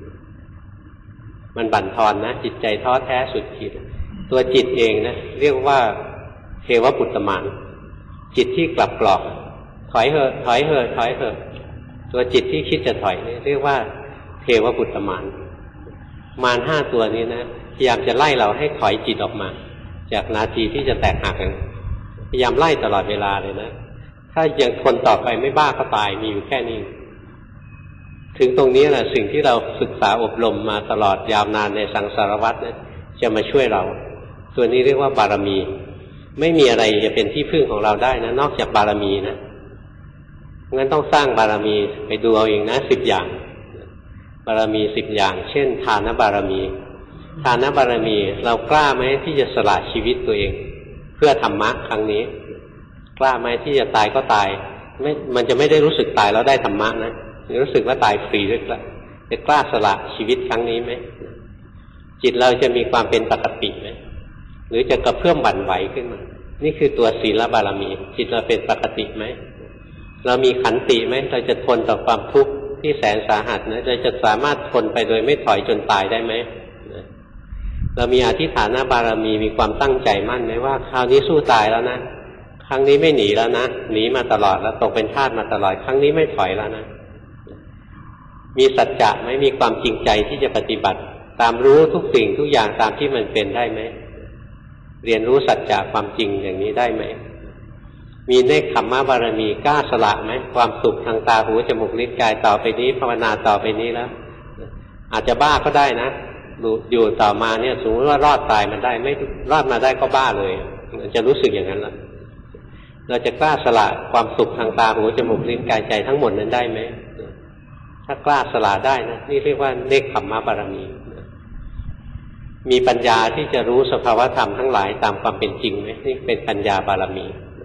มันบั่นทอนนะจิตใจท้อแท้สุดขีดตัวจิตเองนะเรียกว่าเทวปุตตมารจิตที่กลับกรอกถอยเหอะถอยเหอะถอยเหอะตัวจิตที่คิดจะถอยนี่เรียกว่าเทวปุตตมารมารห้าตัวนี้นะพยายามจะไล่เราให้ถอยจิตออกมาจากนาทีที่จะแตกหักกันพยายามไล่ตลอดเวลาเลยนะถ้ายังทนต่อไปไม่บ้าก็ตายมีอยู่แค่นี้ถึงตรงนี้แหละสิ่งที่เราศึกษาอบรมมาตลอดยาวนานในสังสารวัฏนะจะมาช่วยเราตัวนี้เรียกว่าบารมีไม่มีอะไรจะเป็นที่พึ่งของเราได้นะนอกจากบารมีนะงั้นต้องสร้างบารมีไปดูเอาเองนะ10 อย่างบารมี10 อย่างเช่นทานบารมีทานบารมีเรากล้าไหมที่จะสละชีวิตตัวเองเพื่อธรรมะครั้งนี้กล้าไหมที่จะตายก็ตายไม่มันจะไม่ได้รู้สึกตายแล้วได้ธรรมะนะรู้สึกว่าตายฟรีด้วยละจะกล้าสละชีวิตครั้งนี้ไหมจิตเราจะมีความเป็นปกติไหมหรือจะกระเพื่อมหวั่นไหวขึ้นมานี่คือตัวศีลบารมีจิตเราเป็นปกติไหมเรามีขันติไหมเราจะทนต่อความทุกข์ที่แสนสาหัสนะเราจะสามารถทนไปโดยไม่ถอยจนตายได้ไหมเรามีอธิฐานบารมีมีความตั้งใจมั่นไหมว่าคราวนี้สู้ตายแล้วนะครั้งนี้ไม่หนีแล้วนะหนีมาตลอดแล้วตกเป็นทาสมาตลอดครั้งนี้ไม่ถอยแล้วนะมีสัจจะไหมมีความจริงใจที่จะปฏิบัติตามรู้ทุกสิ่งทุกอย่างตามที่มันเป็นได้ไหมเรียนรู้สัจจะความจริงอย่างนี้ได้ไหมมีเนกขัมมะบารมีกล้าสละไหมความสุขทางตาหูจมูกลิ้นกายต่อไปนี้ภาวนาต่อไปนี้แล้วอาจจะบ้าก็ได้นะอยู่ต่อมาเนี่ยสมมติว่ารอดตายมันได้ไม่รอดมาได้ก็บ้าเลยจะรู้สึกอย่างนั้นแล้วเราจะกล้าสละความสุขทางตาหูจมูกลิ้นกายใจทั้งหมดนั้นได้ไหมถ้ากล้าสละได้นะนี่เรียกว่าเนกขัมมะบารมีมีปัญญาที่จะรู้สภาวธรรมทั้งหลายตามความเป็นจริงไหมนี่เป็นปัญญาบารมี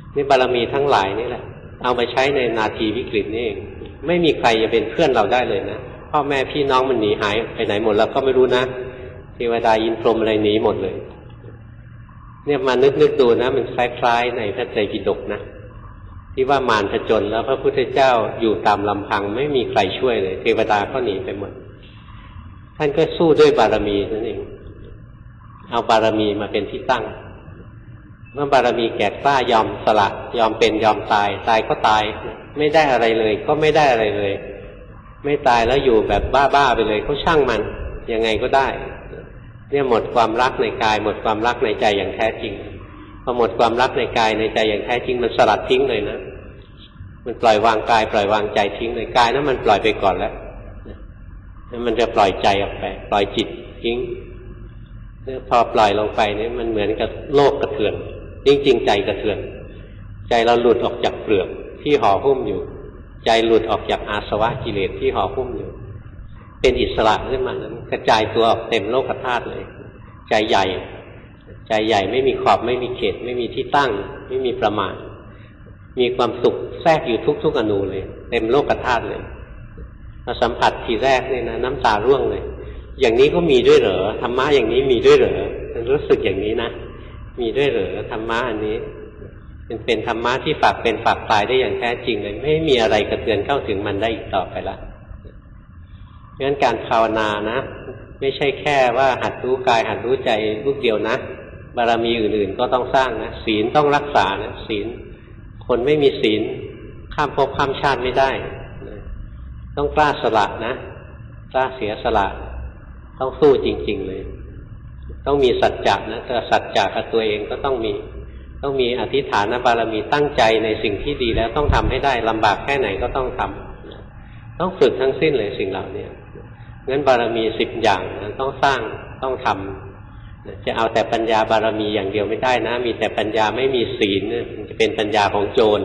นี่บารมีทั้งหลายนี่แหละเอามาใช้ในนาทีวิกฤตนี่เองไม่มีใครจะเป็นเพื่อนเราได้เลยนะพ่อแม่พี่น้องมันหนีหายไปไหนหมดแล้วก็ไม่รู้นะเทวดาอินทร์พรหมอะไรหนีหมดเลยเนี่ยมานึกดูนะมันคล้ายๆในพระไตรปิฎกนะที่ว่ามารผจญแล้วพระพุทธเจ้าอยู่ตามลำพังไม่มีใครช่วยเลยเทวดาก็หนีไปหมดท่านก็สู้ด้วยบารมีนั่นเองเอาบารมีมาเป็นที่ตั้งเมื่อบารมีแก่กล้ายอมสละยอมเป็นยอมตายตายก็ตายไม่ได้อะไรเลยก็ไม่ได้อะไรเลยไม่ตายแล้วอยู่แบบบ้าๆไปเลยก็ช่างมันยังไงก็ได้เนี่ยหมดความรักในกายหมดความรักในใจอย่างแท้จริงพอหมดความรักในกายในใจอย่างแท้จริงมันสลัดทิ้งเลยนะมันปล่อยวางกายปล่อยวางใจทิ้งเลยกายนั้นมันปล่อยไปก่อนแล้วมันจะปล่อยใจออกไปปล่อยจิตทิ้งพอปล่อยลงไปเนี่ยมันเหมือนกับโลกกระเทือนจริงๆใจกระเทือนใจเราหลุดออกจากเปลือกที่ห่อหุ้มอยู่ใจหลุดออกจากอาสวะกิเลสที่ห่อหุ้มอยู่เป็นอิสระขึ้นมานั้นกระจายตัวออกเต็มโลกธาตุเลยใจใหญ่ไม่มีขอบไม่มีเขตไม่มีที่ตั้งไม่มีประมาณมีความสุขแทรกอยู่ทุกๆอนูเลยเต็มโลกธาตุเลยเราสัมผัสทีแรกเนี่ยนะน้ำตาร่วงเลยอย่างนี้ก็มีด้วยเหรอธรรมะอย่างนี้มีด้วยเหรอรู้สึกอย่างนี้นะมีด้วยเหรอธรรมะอันนี้เป็นธรรมะที่ฝากเป็นฝากตายได้อย่างแท้จริงเลยไม่มีอะไรกระเทือนเข้าถึงมันได้อีกต่อไปละงั้นการภาวนานะไม่ใช่แค่ว่าหัดรู้กายหัดรู้ใจลูกเดียวนะบารมีอื่นๆก็ต้องสร้างนะศีลต้องรักษานะศีลคนไม่มีศีลข้ามภพข้ามชาติไม่ได้ต้องกล้าสละนะกล้าเสียสละต้องสู้จริงๆเลยต้องมีสัจจะนะแต่สัจจะกับตัวเองก็ต้องมีอธิษฐานบารมีตั้งใจในสิ่งที่ดีแล้วต้องทำให้ได้ลำบากแค่ไหนก็ต้องทำต้องฝึกทั้งสิ้นเลยสิ่งเหล่านี้งั้นบารมี10อย่างนะต้องสร้างต้องทำจะเอาแต่ปัญญาบารมีอย่างเดียวไม่ได้นะมีแต่ปัญญาไม่มีศีลมันจะเป็นปัญญาของโจร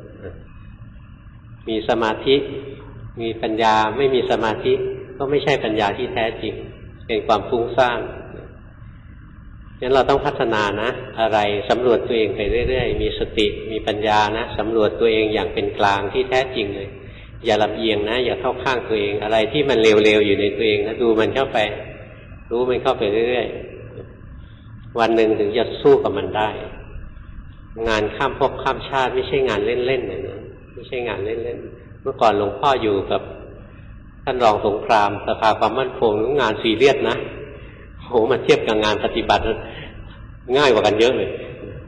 มีสมาธิมีปัญญาไม่มีสมาธิก็ไม่ใช่ปัญญาที่แท้จริงเป็นความฟุ้งซ่านงั้นเราต้องพัฒนานะอะไรสำรวจตัวเองไปเรื่อยๆมีสติมีปัญญานะสำรวจตัวเองอย่างเป็นกลางที่แท้จริงเลยอย่าลำเอียงนะอย่าเข้าข้างตัวเองอะไรที่มันเลวๆอยู่ในตัวเองนะดูมันเข้าไปรู้มันเข้าไปเรื่อยๆวันหนึ่งถึงจะสู้กับมันได้งานข้ามภพข้ามชาติไม่ใช่งานเล่นๆนะไม่ใช่งานเล่นๆเมื่อก่อนหลวงพ่ออยู่กับท่านรองสงครามสภาความมั่นคงงานซีเรียสนะโหมาเทียบกับงานปฏิบัติง่ายกว่ากันเยอะเลย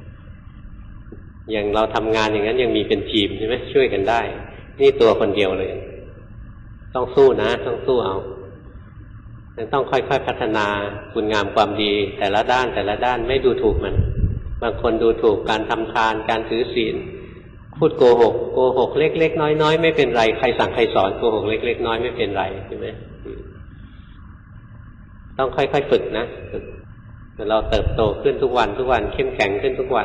อย่างเราทำงานอย่างนั้นยังมีเป็นทีมใช่ไหมช่วยกันได้นี่ตัวคนเดียวเลยต้องสู้นะต้องสู้เอาต้องค่อยๆพัฒนาคุณงามความดีแต่ละด้านไม่ดูถูกมันบางคนดูถูกการทำทานการถือศีลพูดโกหกเล็กๆน้อยๆไม่เป็นไรใครสั่งใครสอนโกหกเล็กๆน้อยไม่เป็นไรใช่ไหมต้องค่อยๆฝึกนะฝึกเราเติบโตขึ้นทุกวันเข้มแข็งขึ้นทุกวัน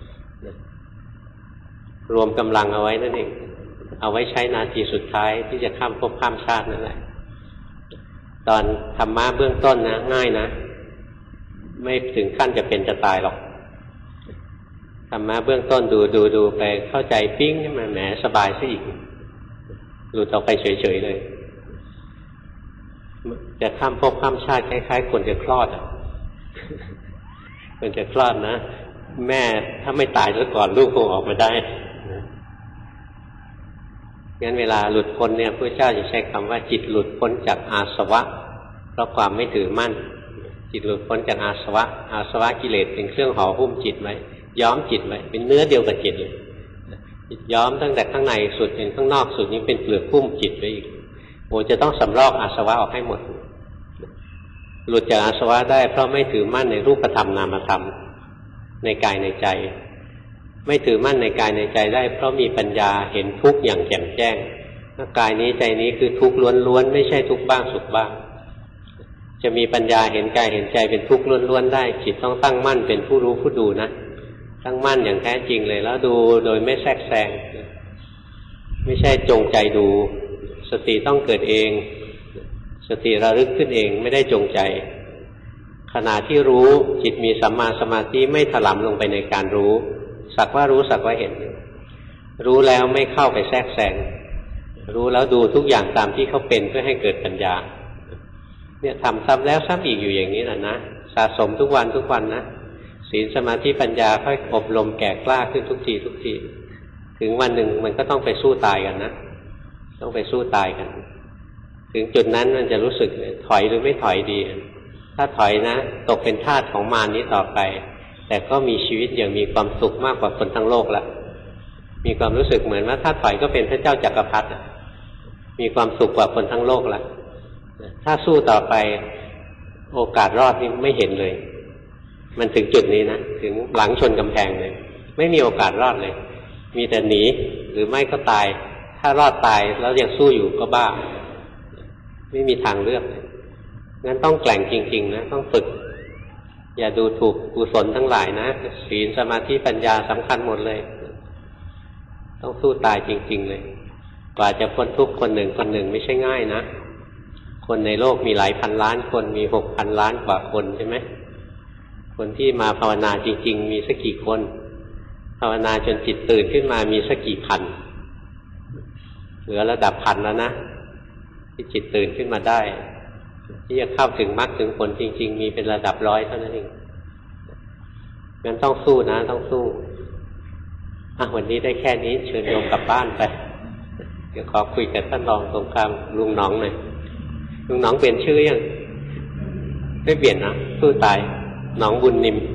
รวมกำลังเอาไว้นั่นเองเอาไว้ใช้นาทีสุดท้ายที่จะข้ามภพข้ามชาตินั่นแหละตอนธรรมะเบื้องต้นนะง่ายนะไม่ถึงขั้นจะเป็นจะตายหรอกธรรมะเบื้องต้นดูไปเข้าใจปิ้งมันแหมสบายซะอีกหลุดออกไปเฉยๆเลยจะข้ามภพข้ามชาติคล้ายๆคนจะคลอดคนจะคลอดนะแม่ถ้าไม่ตายซะก่อนลูกคงออกมาได้งั้นเวลาหลุดพ้นเนี่ยพระเจ้าจะใช้คำว่าจิตหลุดพ้นจากอาสวะเพราะความไม่ถือมั่นจิตหลุดพ้นจากอาสวะกิเลสเป็นเครื่องห่อหุ้มจิตไว้ย้อมจิตไว้เป็นเนื้อเดียวกับจิตเลยย้อมตั้งแต่ข้างในสุดจนข้างนอกสุดนี้เป็นเปลือกหุ้มจิตไว้อีกโอ้จะต้องสำรอกอาสวะออกให้หมดหลุดจากอาสวะได้เพราะไม่ถือมั่นในรูปธรรมนามธรรมในกายในใจไม่ถือมั่นในกายในใจได้เพราะมีปัญญาเห็นทุกข์อย่างแจ่มแจ้งกายนี้ใจนี้คือทุกข์ล้วนๆไม่ใช่ทุกข์บ้างสุขบ้างจะมีปัญญาเห็นกายเห็นใจเป็นทุกข์ล้วนๆได้จิตต้องตั้งมั่นเป็นผู้รู้ผู้ดูนะตั้งมั่นอย่างแท้จริงเลยแล้วดูโดยไม่แทรกแซงไม่ใช่จงใจดูสติต้องเกิดเองสติระลึกขึ้นเองไม่ได้จงใจขณะที่รู้จิตมีสัมมาสมาธิไม่ถลำลงไปในการรู้สักว่ารู้สักว่าเห็นรู้แล้วไม่เข้าไปแทรกแซงรู้แล้วดูทุกอย่างตามที่เขาเป็นเพื่อให้เกิดปัญญาเนี่ยทำซ้ำแล้วซ้ำอีกอยู่อย่างนี้แหละนะสะสมทุกวันนะศีลสมาธิปัญญาค่อยอบรมแก่กล้าขึ้นทุกทีถึงวันหนึ่งมันก็ต้องไปสู้ตายกันนะต้องไปสู้ตายกันถึงจุดนั้นมันจะรู้สึกถอยหรือไม่ถอยดีถ้าถอยนะตกเป็นทาสของมารนี้ต่อไปแต่ก็มีชีวิตอย่างมีความสุขมากกว่าคนทั้งโลกละมีความรู้สึกเหมือนว่าถ้าถอยก็เป็นพระเจ้าจักรพรรดิมีความสุขกว่าคนทั้งโลกละถ้าสู้ต่อไปโอกาสรอดนี่ไม่เห็นเลยมันถึงจุดนี้นะถึงหลังชนกำแพงเลยไม่มีโอกาสรอดเลยมีแต่หนีหรือไม่ก็ตายถ้ารอดตายแล้วยังสู้อยู่ก็บ้าไม่มีทางเลือกงั้นต้องแกร่งจริงๆนะต้องฝึกอย่าดูถูกกุศลทั้งหลายนะศีลสมาธิปัญญาสำคัญหมดเลยต้องสู้ตายจริงๆเลยกว่าจะพ้นทุกข์คนหนึ่งไม่ใช่ง่ายนะคนในโลกมีหลายพันล้านคนมี6,000 ล้านกว่าคนใช่ไหมคนที่มาภาวนาจริงๆมีสักกี่คนภาวนาจนจิตตื่นขึ้นมามีสักกี่พันเหลือระดับพันแล้วนะที่จิตตื่นขึ้นมาได้ที่จะเข้าถึงมรรคถึงผลจริงๆมีเป็นระดับ100เท่านั้นเองงั้นต้องสู้นะต้องสู้วันนี้ได้แค่นี้เชิญโยมกลับบ้านไปเดี๋ยวขอคุยกับท่านรองตรงกลางลุงหนองหน่อยลุงหนองเปลี่ยนชื่อยังไม่เปลี่ยนนะสู้ตายหนองบุญนิม